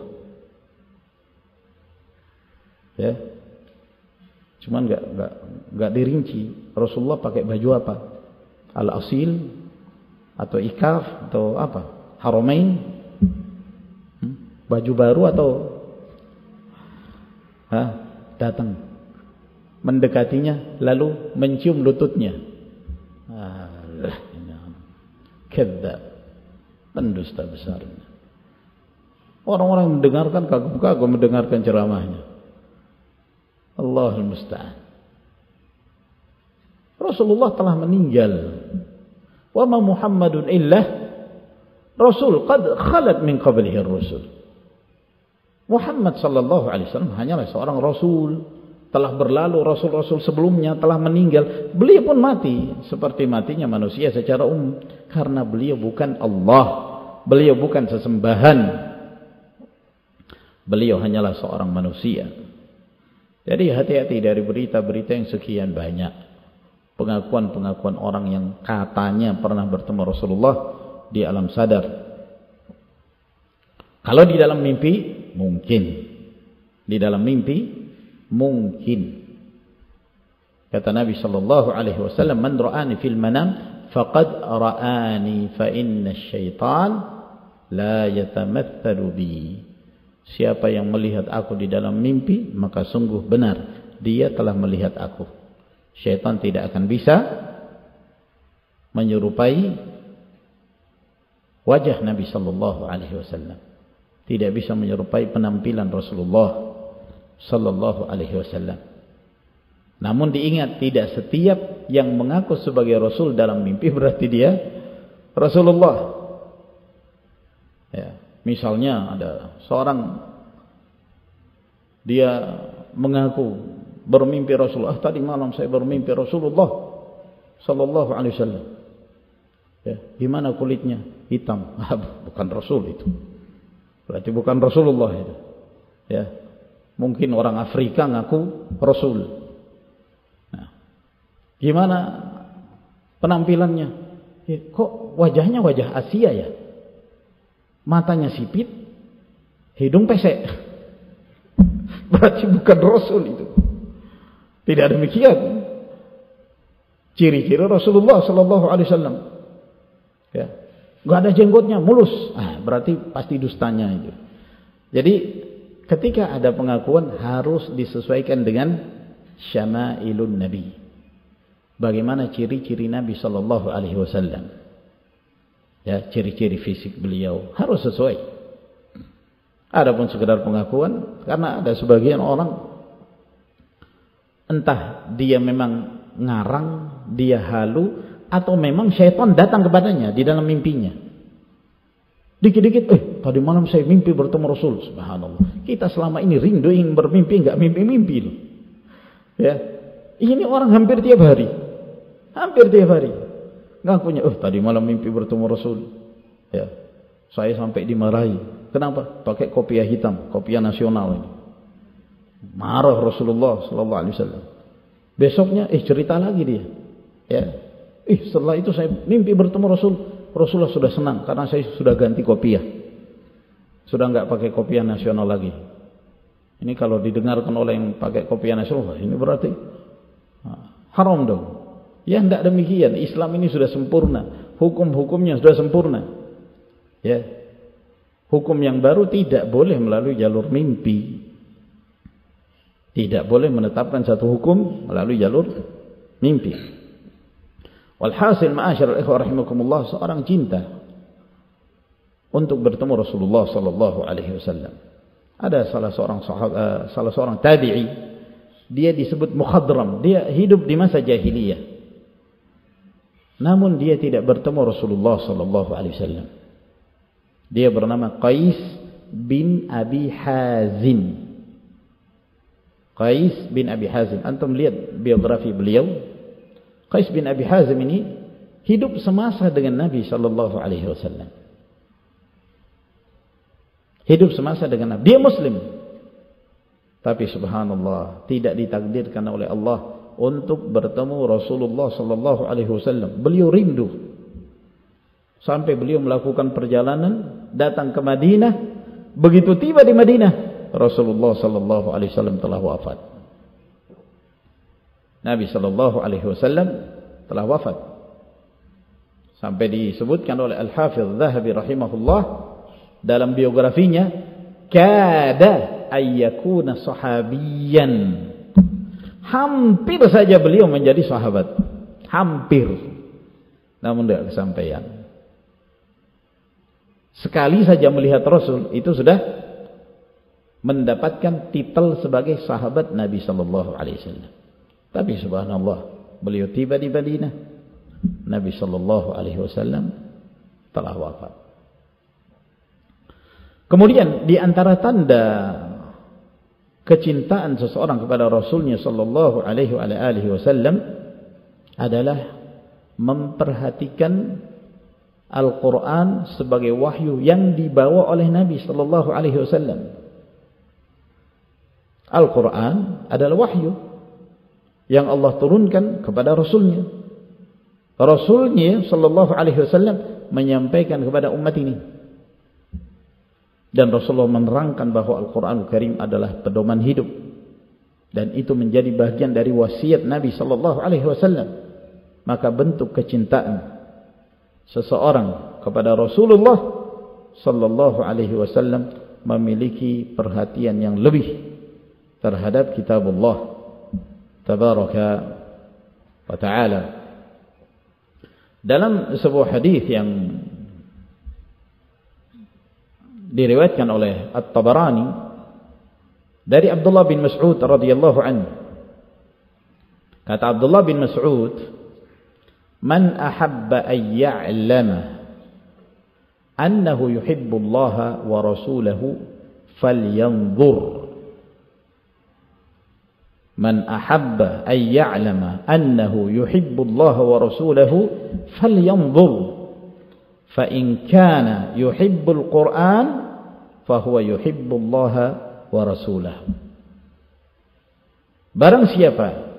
Ya, cuman nggak nggak nggak dirinci Rasulullah pakai baju apa, al-asil atau ikaf atau apa, haramain, hmm? baju baru atau Hah? datang mendekatinya lalu mencium lututnya. Allah, kadzab, pendusta besar. Orang-orang mendengarkan kagum-kagum mendengarkan ceramahnya. Allahul musta'an. Rasulullah telah meninggal. Wa ma Muhammadun illa rasul qad khalat min qablihi ar-rusul. Muhammad sallallahu alaihi wasallam hanyalah seorang rasul, telah berlalu rasul-rasul sebelumnya telah meninggal. Beliau pun mati seperti matinya manusia secara umum, karena beliau bukan Allah, beliau bukan sesembahan, beliau hanyalah seorang manusia. Jadi hati-hati dari berita-berita yang sekian banyak, pengakuan-pengakuan orang yang katanya pernah bertemu Rasulullah di alam sadar. Kalau di dalam mimpi mungkin, di dalam mimpi mungkin. Kata Nabi sallallahu alaihi wasallam, "Man ra'ani fil manam faqad ra'ani, fa inna asy-syaitan la yatamatsalu bi." Siapa yang melihat aku di dalam mimpi, maka sungguh benar dia telah melihat aku. Syaitan tidak akan bisa menyerupai wajah Nabi sallallahu alaihi wasallam. Tidak bisa menyerupai penampilan Rasulullah sallallahu alaihi wasallam. Namun diingat, tidak setiap yang mengaku sebagai Rasul dalam mimpi berarti dia Rasulullah. Ya, misalnya ada seorang dia mengaku bermimpi Rasulullah. Tadi malam saya bermimpi Rasulullah sallallahu alaihi wasallam. Ya, gimana kulitnya? Hitam. Bukan Rasul itu. Berarti bukan Rasulullah itu. Ya. Mungkin orang Afrika ngaku Rasul. Nah, gimana penampilannya? Ya, kok wajahnya wajah Asia ya? Matanya sipit, hidung pesek. Berarti bukan Rasul itu. Tidak demikian. Ciri-ciri Rasulullah sallallahu alaihi wasallam. Ya. Enggak ada jenggotnya, mulus. Ah, berarti pasti dustanya itu. Jadi ketika ada pengakuan harus disesuaikan dengan syama'ilun Nabi. Bagaimana ciri-ciri Nabi sallallahu alaihi wasallam? Ya, ciri-ciri fisik beliau harus sesuai. Adapun sekedar pengakuan, karena ada sebagian orang entah dia memang ngarang, dia halu, atau memang syaitan datang kepadanya di dalam mimpinya. Dikit-dikit, eh tadi malam saya mimpi bertemu Rasul. Subhanallah. Kita selama ini rindu ingin bermimpi, enggak mimpi-mimpi loh. Ya, ini orang hampir tiap hari, hampir tiap hari ngakunya, oh tadi malam mimpi bertemu Rasul. Ya, saya sampai dimarahi. Kenapa? Pakai kopiah hitam, kopiah nasional ini. Marah Rasulullah sallallahu alaihi wasallam. Besoknya, eh cerita lagi dia. Ya, eh setelah itu saya mimpi bertemu Rasul. Rasulullah sudah senang karena saya sudah ganti kopiah. Sudah enggak pakai kopiah nasional lagi. Ini kalau didengarkan oleh yang pakai kopiah nasional, ini berarti haram dong. Ya enggak demikian. Islam ini sudah sempurna. Hukum-hukumnya sudah sempurna. Ya. Hukum yang baru tidak boleh melalui jalur mimpi. Tidak boleh menetapkan satu hukum melalui jalur mimpi. Walhasil ma'asyarul ikhwah rahimakumullah, seorang cinta untuk bertemu Rasulullah sallallahu alaihi wasallam. Ada salah seorang sahabat, uh, salah seorang tabi'i, dia disebut mukhadram, dia hidup di masa jahiliyah. Namun dia tidak bertemu Rasulullah sallallahu alaihi wasallam. Dia bernama Qais bin Abi Hazim. Qais bin Abi Hazim. Antum lihat biografi beliau. Qais bin Abi Hazim ini hidup semasa dengan Nabi sallallahu alaihi wasallam. Hidup semasa dengan Nabi. Dia muslim. Tapi subhanallah, tidak ditakdirkan oleh Allah untuk bertemu Rasulullah sallallahu alaihi wasallam. Beliau rindu. Sampai beliau melakukan perjalanan datang ke Madinah. Begitu tiba di Madinah, Rasulullah sallallahu alaihi wasallam telah wafat. Nabi sallallahu alaihi wasallam telah wafat. Sampai disebutkan oleh Al-Hafidz Dzahabi rahimahullah dalam biografinya, kada ayyakuna sahabiyan. Hampir saja beliau menjadi sahabat. Hampir. Namun tidak kesampaian. Sekali saja melihat Rasul itu sudah mendapatkan titel sebagai sahabat Nabi sallallahu alaihi wasallam. Tapi subhanallah, beliau tiba di Madinah, Nabi sallallahu alaihi wasallam telah wafat. Kemudian di antara tanda kecintaan seseorang kepada Rasulnya sallallahu alaihi wasallam adalah memperhatikan Al-Quran sebagai wahyu yang dibawa oleh Nabi sallallahu alaihi wasallam. Al-Quran adalah wahyu yang Allah turunkan kepada Rasulnya. Rasulnya sallallahu alaihi wasallam menyampaikan kepada umat ini. Dan Rasulullah menerangkan bahwa Al-Quran Al-Karim adalah pedoman hidup. Dan itu menjadi bagian dari wasiat Nabi sallallahu alaihi wasallam. Maka bentuk kecintaan seseorang kepada Rasulullah sallallahu alaihi wasallam memiliki perhatian yang lebih terhadap kitabullah tabaraka wa ta'ala. Dalam sebuah hadis yang diriwayatkan oleh At-Tabarani dari Abdullah bin Mas'ud radhiyallahu anhu, kata Abdullah bin Mas'ud, man ahabba an ya'lama annahu yuhibbu Allah wa rasulahu falyanzur. Man ahabba an ya'lama annahu yuhibbu Allah wa rasulahu falyanzur. Fa in kana yuhibbul Qur'an fa huwa yuhibbu Allah wa rasulahu. Barang siapa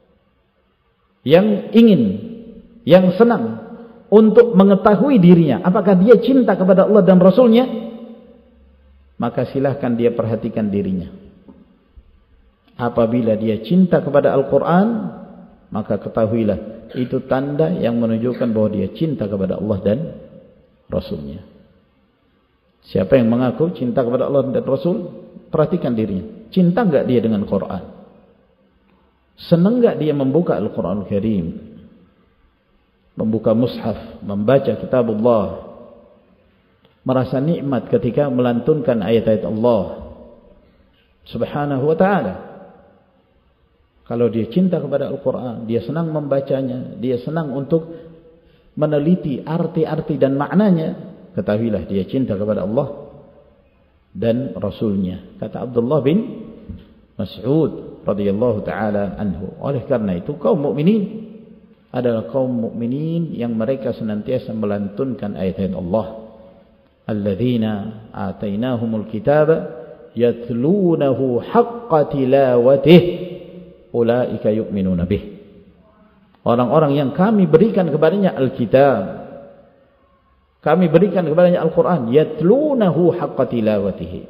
yang ingin, yang senang untuk mengetahui dirinya apakah dia cinta kepada Allah dan Rasulnya, maka silahkan dia perhatikan dirinya. Apabila dia cinta kepada Al-Quran, maka ketahuilah itu tanda yang menunjukkan bahwa dia cinta kepada Allah dan Rasulnya. Siapa yang mengaku cinta kepada Allah dan Rasul, perhatikan dirinya. Cinta enggak dia dengan Quran? Senang enggak dia membuka Al-Quran Al-Karim, membuka mushaf, membaca kitabullah, merasa nikmat ketika melantunkan ayat-ayat Allah subhanahu wa ta'ala? Kalau dia cinta kepada Al-Quran, dia senang membacanya, dia senang untuk meneliti arti-arti dan maknanya, ketahuilah dia cinta kepada Allah dan Rasulnya. Kata Abdullah bin Mas'ud radhiyallahu ta'ala anhu. Oleh karena itu kaum mukminin adalah kaum mukminin yang mereka senantiasa melantunkan ayat-ayat Allah. Alladzina atainahumul kitaba yatlunahu haqqa tilawatih ulaika yu'minuna bih. Orang-orang yang kami berikan kepadanya Alkitab, kami berikan kepadanya Al-Quran, yatlunahu haqqa tilawatih.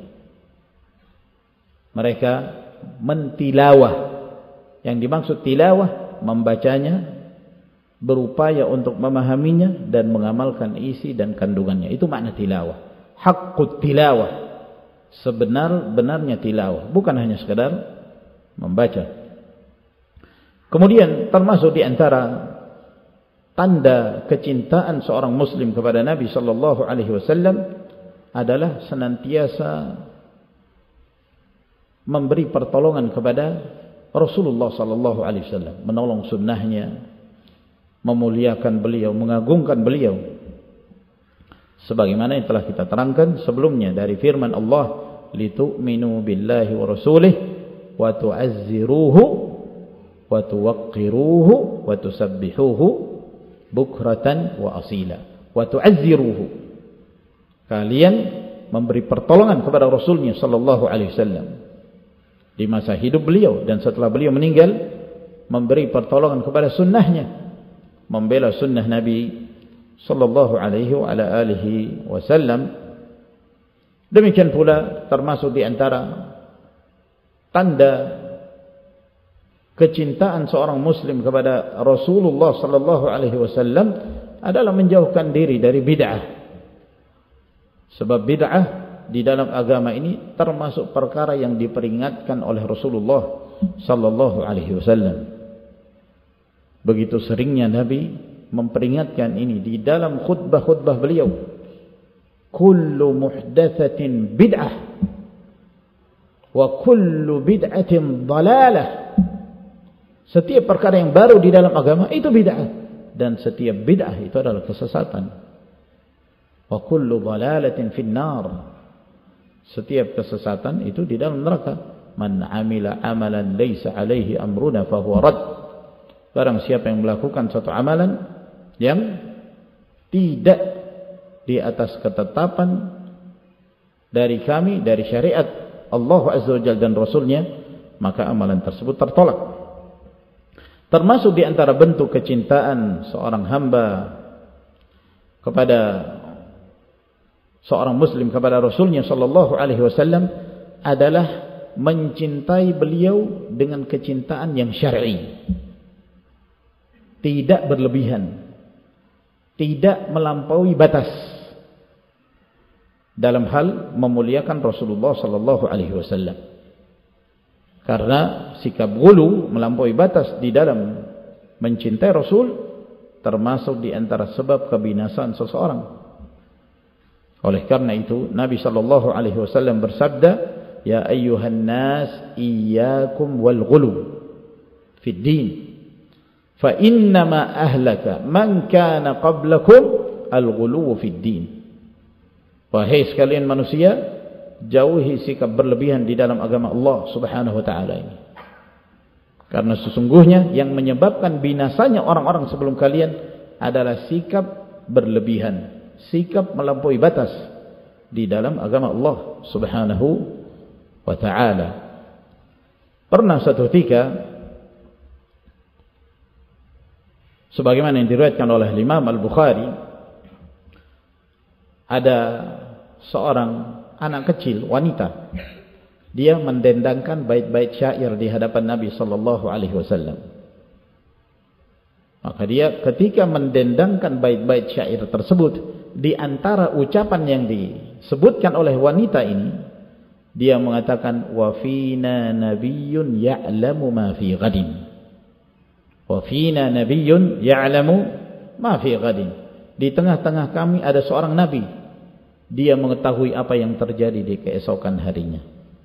Mereka mentilawah. Yang dimaksud tilawah, membacanya, berupaya untuk memahaminya dan mengamalkan isi dan kandungannya. Itu makna tilawah. Haqqut tilawah, sebenar-benarnya tilawah, bukan hanya sekadar membaca. Kemudian termasuk di antara tanda kecintaan seorang muslim kepada Nabi sallallahu alaihi wasallam adalah senantiasa memberi pertolongan kepada Rasulullah sallallahu alaihi wasallam, menolong sunnahnya, memuliakan beliau, mengagungkan beliau. Sebagaimana yang telah kita terangkan sebelumnya dari firman Allah, litu'minu billahi wa rasulih wa tu'azziruhu wa tuwaqqiruhu wa tusabbihuhu bukratan wa asila wa tu'azziruhu. Kalian memberi pertolongan kepada Rasulnya sallallahu alaihi wasallam di masa hidup beliau dan setelah beliau meninggal, memberi pertolongan kepada sunnahnya, membela sunnah Nabi sallallahu alaihi wa ala alihi wasallam. Demikian pula termasuk di antara tanda kecintaan seorang muslim kepada Rasulullah sallallahu alaihi wasallam adalah menjauhkan diri dari bid'ah. Sebab bid'ah di dalam agama ini termasuk perkara yang diperingatkan oleh Rasulullah sallallahu alaihi wasallam. Begitu seringnya Nabi memperingatkan ini di dalam khutbah-khutbah beliau. Kullu muhdatsatin bid'ah wa kullu bid'atin dhalalah. Setiap perkara yang baru di dalam agama itu bid'ah, dan setiap bid'ah itu adalah kesesatan. Wa kullu dhalalatin finnar. Setiap kesesatan itu di dalam neraka. Man amila amalan laysa alaihi amruna fahuwa rad. Barang siapa yang melakukan satu amalan yang tidak di atas ketetapan dari kami, dari syariat Allah Azza wa Jalla dan Rasulnya, maka amalan tersebut tertolak. Termasuk di antara bentuk kecintaan seorang hamba kepada seorang muslim kepada Rasulnya sallallahu alaihi wasallam adalah mencintai beliau dengan kecintaan yang syar'i, tidak berlebihan, tidak melampaui batas dalam hal memuliakan Rasulullah sallallahu alaihi wasallam. Karena sikap ghulu, melampaui batas di dalam mencintai Rasul, termasuk di antara sebab kebinasaan seseorang. Oleh karena itu Nabi sallallahu alaihi wasallam bersabda, ya ayyuhan nas iyyakum wal ghulu fid din fa innama ahlaka man kana qablakum al ghulu fid din. Wahai sekalian manusia, jauhi sikap berlebihan di dalam agama Allah subhanahu wa ta'ala ini. Karena sesungguhnya yang menyebabkan binasanya orang-orang sebelum kalian adalah sikap berlebihan, sikap melampaui batas di dalam agama Allah subhanahu wa ta'ala. Pernah satu ketika, sebagaimana yang diriwayatkan oleh Imam Al-Bukhari, ada seorang anak kecil, wanita, dia mendendangkan bait-bait syair di hadapan Nabi sallallahu alaihi wasallam. Maka dia ketika mendendangkan bait-bait syair tersebut, di antara ucapan yang disebutkan oleh wanita ini, dia mengatakan, wa fina nabiyyun ya'lamu ma fi ghadin. Wa fina nabiyyun ya'lamu ma fi ghadin. Di tengah-tengah kami ada seorang nabi, dia mengetahui apa yang terjadi di keesokan harinya.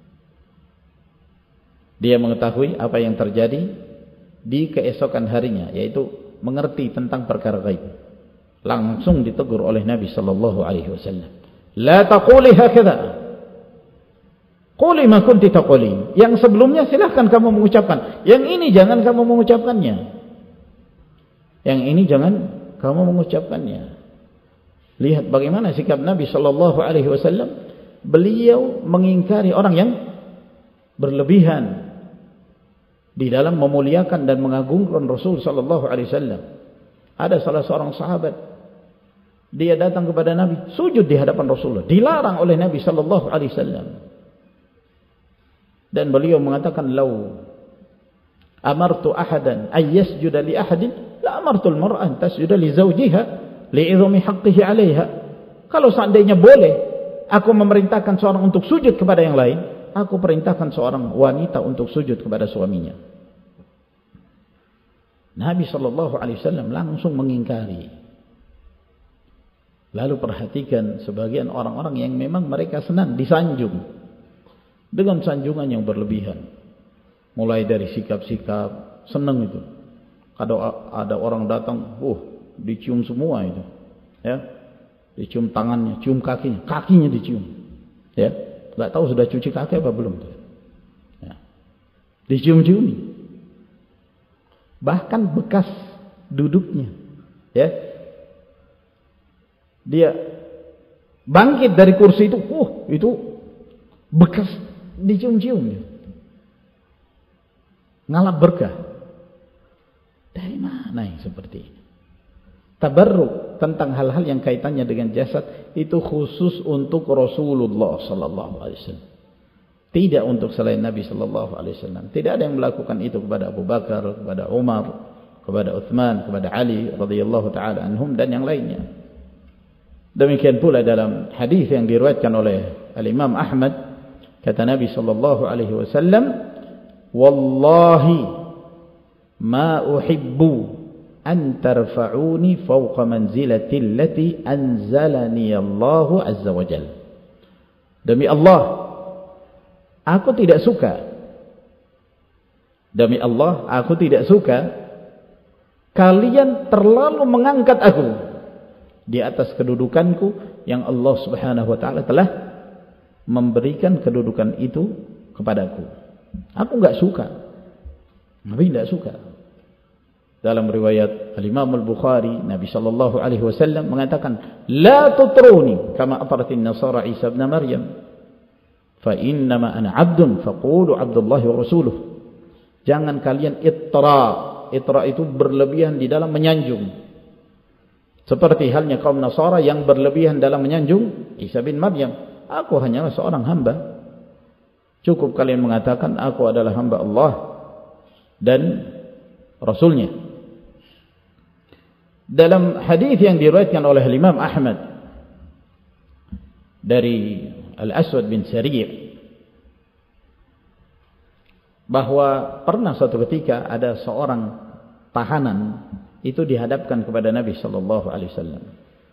Dia mengetahui apa yang terjadi di keesokan harinya, yaitu mengerti tentang perkara gaib. Langsung ditegur oleh Nabi sallallahu alaihi wasallam, la taquli hakadha, quli ma kunti taquli. Yang sebelumnya silahkan kamu mengucapkan, yang ini jangan kamu mengucapkannya. Yang ini jangan kamu mengucapkannya. Lihat bagaimana sikap Nabi sallallahu alaihi wasallam. Beliau mengingkari orang yang berlebihan di dalam memuliakan dan mengagungkan Rasul sallallahu alaihi wasallam. Ada salah seorang sahabat, dia datang kepada Nabi, sujud di hadapan Rasulullah, dilarang oleh Nabi sallallahu alaihi wasallam. Dan beliau mengatakan, "Lau amartu ahadan ay yasjuda li ahadin, la amartu al-mar'a an tasjuda li zawjiha li'idhami haqqihi 'alayha." Kalau seandainya boleh aku memerintahkan seorang untuk sujud kepada yang lain, aku perintahkan seorang wanita untuk sujud kepada suaminya. Nabi sallallahu alaihi wasallam langsung mengingkari. Lalu perhatikan sebagian orang-orang yang memang mereka senang disanjung dengan sanjungan yang berlebihan. Mulai dari sikap-sikap senang itu. Ada ada orang datang, uh, dicium semua itu, ya, dicium tangannya, cium kakinya, kakinya dicium, ya, nggak tahu sudah cuci kaki apa belum, ya. Dicium-ciumi, bahkan bekas duduknya Ya. Dia bangkit dari kursi itu, uh, itu bekas dicium-cium dia. Ngalap berkah. Dari mana yang seperti ini? Tabarruk tentang hal-hal yang kaitannya dengan jasad itu khusus untuk Rasulullah sallallahu alaihi wasallam. Tidak untuk selain Nabi sallallahu alaihi wasallam. Tidak ada yang melakukan itu kepada Abu Bakar, kepada Umar, kepada Uthman, kepada Ali radhiyallahu taala anhum dan yang lainnya. Demikian pula dalam hadis yang diriwayatkan oleh Al-Imam Ahmad, kata Nabi sallallahu alaihi wasallam, "Wallahi ma uhibbu an tarfa'uni fawqa manzilati allati anzalani Allah azza wa jalla." Demi Allah, aku tidak suka. Demi Allah, aku tidak suka kalian terlalu mengangkat aku di atas kedudukanku yang Allah Subhanahu wa taala telah memberikan kedudukan itu kepadaku. Aku enggak suka. Nabi enggak suka. Dalam riwayat Al-Imam Al-Bukhari, Nabi sallallahu alaihi wasallam mengatakan, "La tutruni kama atratin Nasara Isa ibn Maryam. Fa innama ana 'abdun faqulu 'Abdullahi wa rasuluh." Jangan kalian itra. Itra itu berlebihan di dalam menyanjung. Seperti halnya kaum Nasara yang berlebihan dalam menyanjung Isa bin Maryam. Aku hanyalah seorang hamba. Cukup kalian mengatakan aku adalah hamba Allah dan Rasulnya. Dalam hadis yang diriwayatkan oleh Imam Ahmad dari Al-Aswad bin Sari' bahwa pernah suatu ketika ada seorang tahanan itu dihadapkan kepada Nabi sallallahu alaihi wasallam.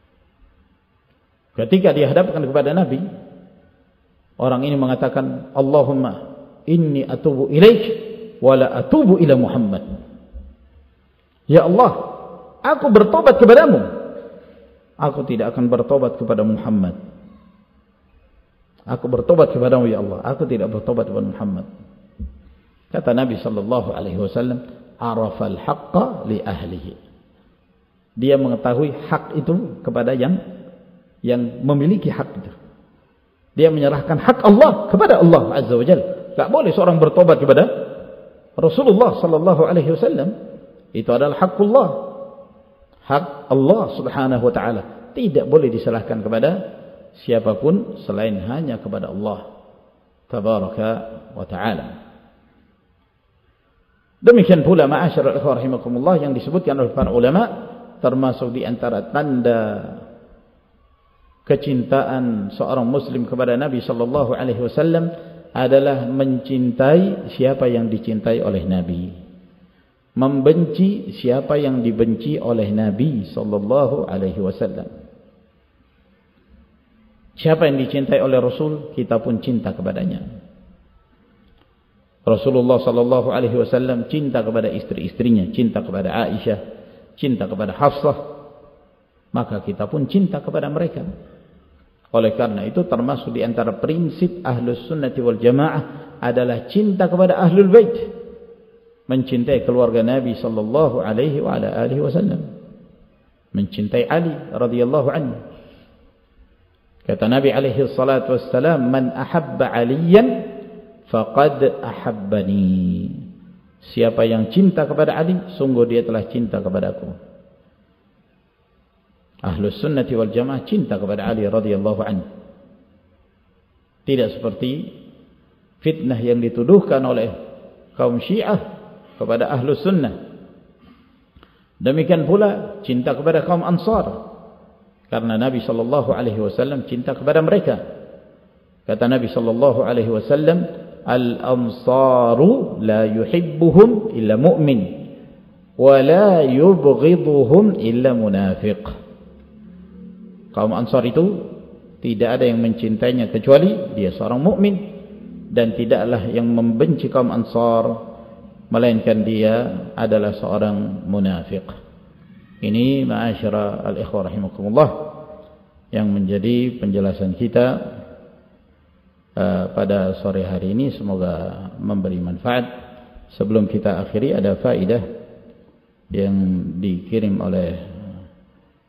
Ketika dihadapkan kepada Nabi, orang ini mengatakan, "Allahumma inni atubu ilaik wa la atubu ila Muhammad." Ya Allah, aku bertobat kepadamu. Aku tidak akan bertobat kepada Muhammad. Aku bertobat kepadamu ya Allah. Aku tidak bertobat kepada Muhammad. Kata Nabi sallallahu alaihi wasallam, "Arafal haqqa li ahlihi." Dia mengetahui hak itu kepada yang yang memiliki hak itu. Dia menyerahkan hak Allah kepada Allah azza wajalla. Tak boleh seorang bertobat kepada Rasulullah sallallahu alaihi wasallam. Itu adalah hakullah. Hak Allah subhanahu wa ta'ala. Tidak boleh diserahkan kepada siapapun selain hanya kepada Allah tabaraka wa ta'ala. Demikian pula ma'asyiral ikhwah rahimakumullah yang disebutkan oleh para ulama, termasuk di antara tanda kecintaan seorang muslim kepada Nabi sallallahu alaihi wasallam adalah mencintai siapa yang dicintai oleh Nabi, membenci siapa yang dibenci oleh Nabi sallallahu alaihi wasallam. Siapa yang dicintai oleh Rasul, kita pun cinta kepadanya. Rasulullah sallallahu alaihi wasallam cinta kepada istri-istrinya, cinta kepada Aisyah, cinta kepada Hafsah, maka kita pun cinta kepada mereka. Oleh karena itu termasuk di antara prinsip Ahlus Sunnati wal Jamaah adalah cinta kepada Ahlul Bait, mencintai keluarga Nabi sallallahu alaihi wa ala alihi wasallam, mencintai Ali radhiyallahu anhu. Kata Nabi alaihi salatu wassalam, "Man ahabba Aliyan faqad ahabbani." Siapa yang cinta kepada Ali, sungguh dia telah cinta kepadaku. Ahlus Sunnati wal Jamaah cinta kepada Ali radhiyallahu anhu. Tidak seperti fitnah yang dituduhkan oleh kaum Syiah kepada Ahlus Sunnah. Demikian pula cinta kepada kaum Ansar, karena Nabi sallallahu alaihi wasallam cinta kepada mereka. Kata Nabi sallallahu alaihi wasallam, "Al-ansaru la yuhibbuhum illa mu'min wa la yubghiduhum illa munafiq." Kaum Ansar itu tidak ada yang mencintainya kecuali dia seorang mukmin, dan tidaklah yang membenci kaum Ansar melainkan dia adalah seorang munafik. Ini ma'asyara al-ikhwah rahimakumullah yang menjadi penjelasan kita uh, pada sore hari ini. Semoga memberi manfaat. Sebelum kita akhiri, ada faedah yang dikirim oleh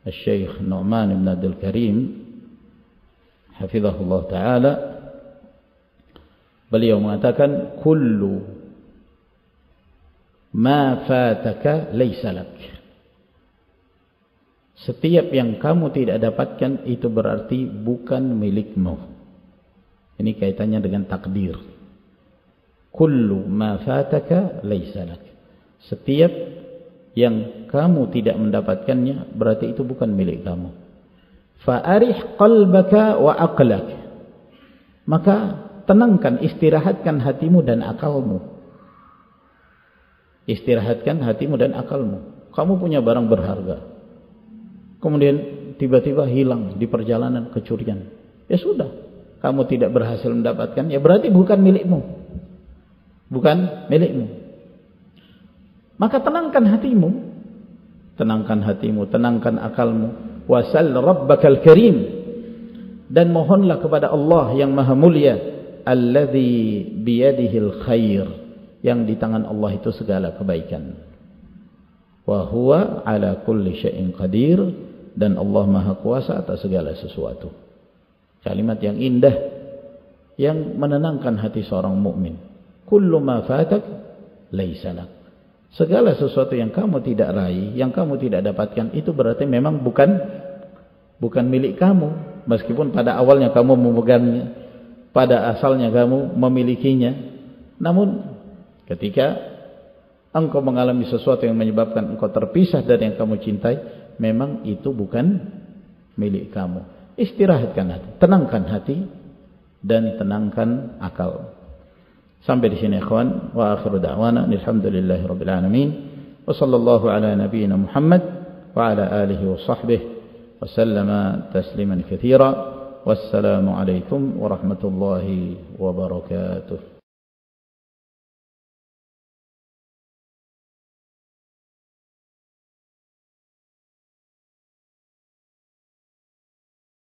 Syekh Nu'man bin Abdul Karim hafizahullah taala, beliau mengatakan kullu ma fataka laysa lak. Setiap yang kamu tidak dapatkan itu berarti bukan milikmu. Ini kaitannya dengan takdir. Kullu ma fataka laysa lak. Setiap yang kamu tidak mendapatkannya berarti itu bukan milik kamu. Fa'arih qalbaka wa aqlak. Maka tenangkan, istirahatkan hatimu dan akalmu. Istirahatkan hatimu dan akalmu. Kamu punya barang berharga, kemudian tiba-tiba hilang di perjalanan, kecurian. Ya sudah, kamu tidak berhasil mendapatkan, ya berarti bukan milikmu. Bukan milikmu. Maka tenangkan hatimu. Tenangkan hatimu, tenangkan akalmu. Wasal rabbakal karim. Dan mohonlah kepada Allah yang maha mulia. Alladhi biyadihil khair. Yang di tangan Allah itu segala kebaikan. Wa huwa ala kulli syai'in qadir. Dan Allah maha kuasa atas segala sesuatu. Kalimat yang indah, yang menenangkan hati seorang mukmin. Kullu ma fatak laisa lak. Segala sesuatu yang kamu tidak raih, yang kamu tidak dapatkan, itu berarti memang bukan bukan milik kamu. Meskipun pada awalnya kamu memegangnya, pada asalnya kamu memilikinya, namun ketika engkau mengalami sesuatu yang menyebabkan engkau terpisah dari yang kamu cintai, memang itu bukan milik kamu. Istirahatkan hati, tenangkan hati, dan tenangkan akal. Sampai di sini ikhwan, wa akhiru da'wana alhamdulillahi rabbil alamin, wa sallallahu ala nabiyyina Muhammad wa ala alihi wa sahbihi wa sallama tasliman katsira. Wassalamu alaikum warahmatullahi wabarakatuh.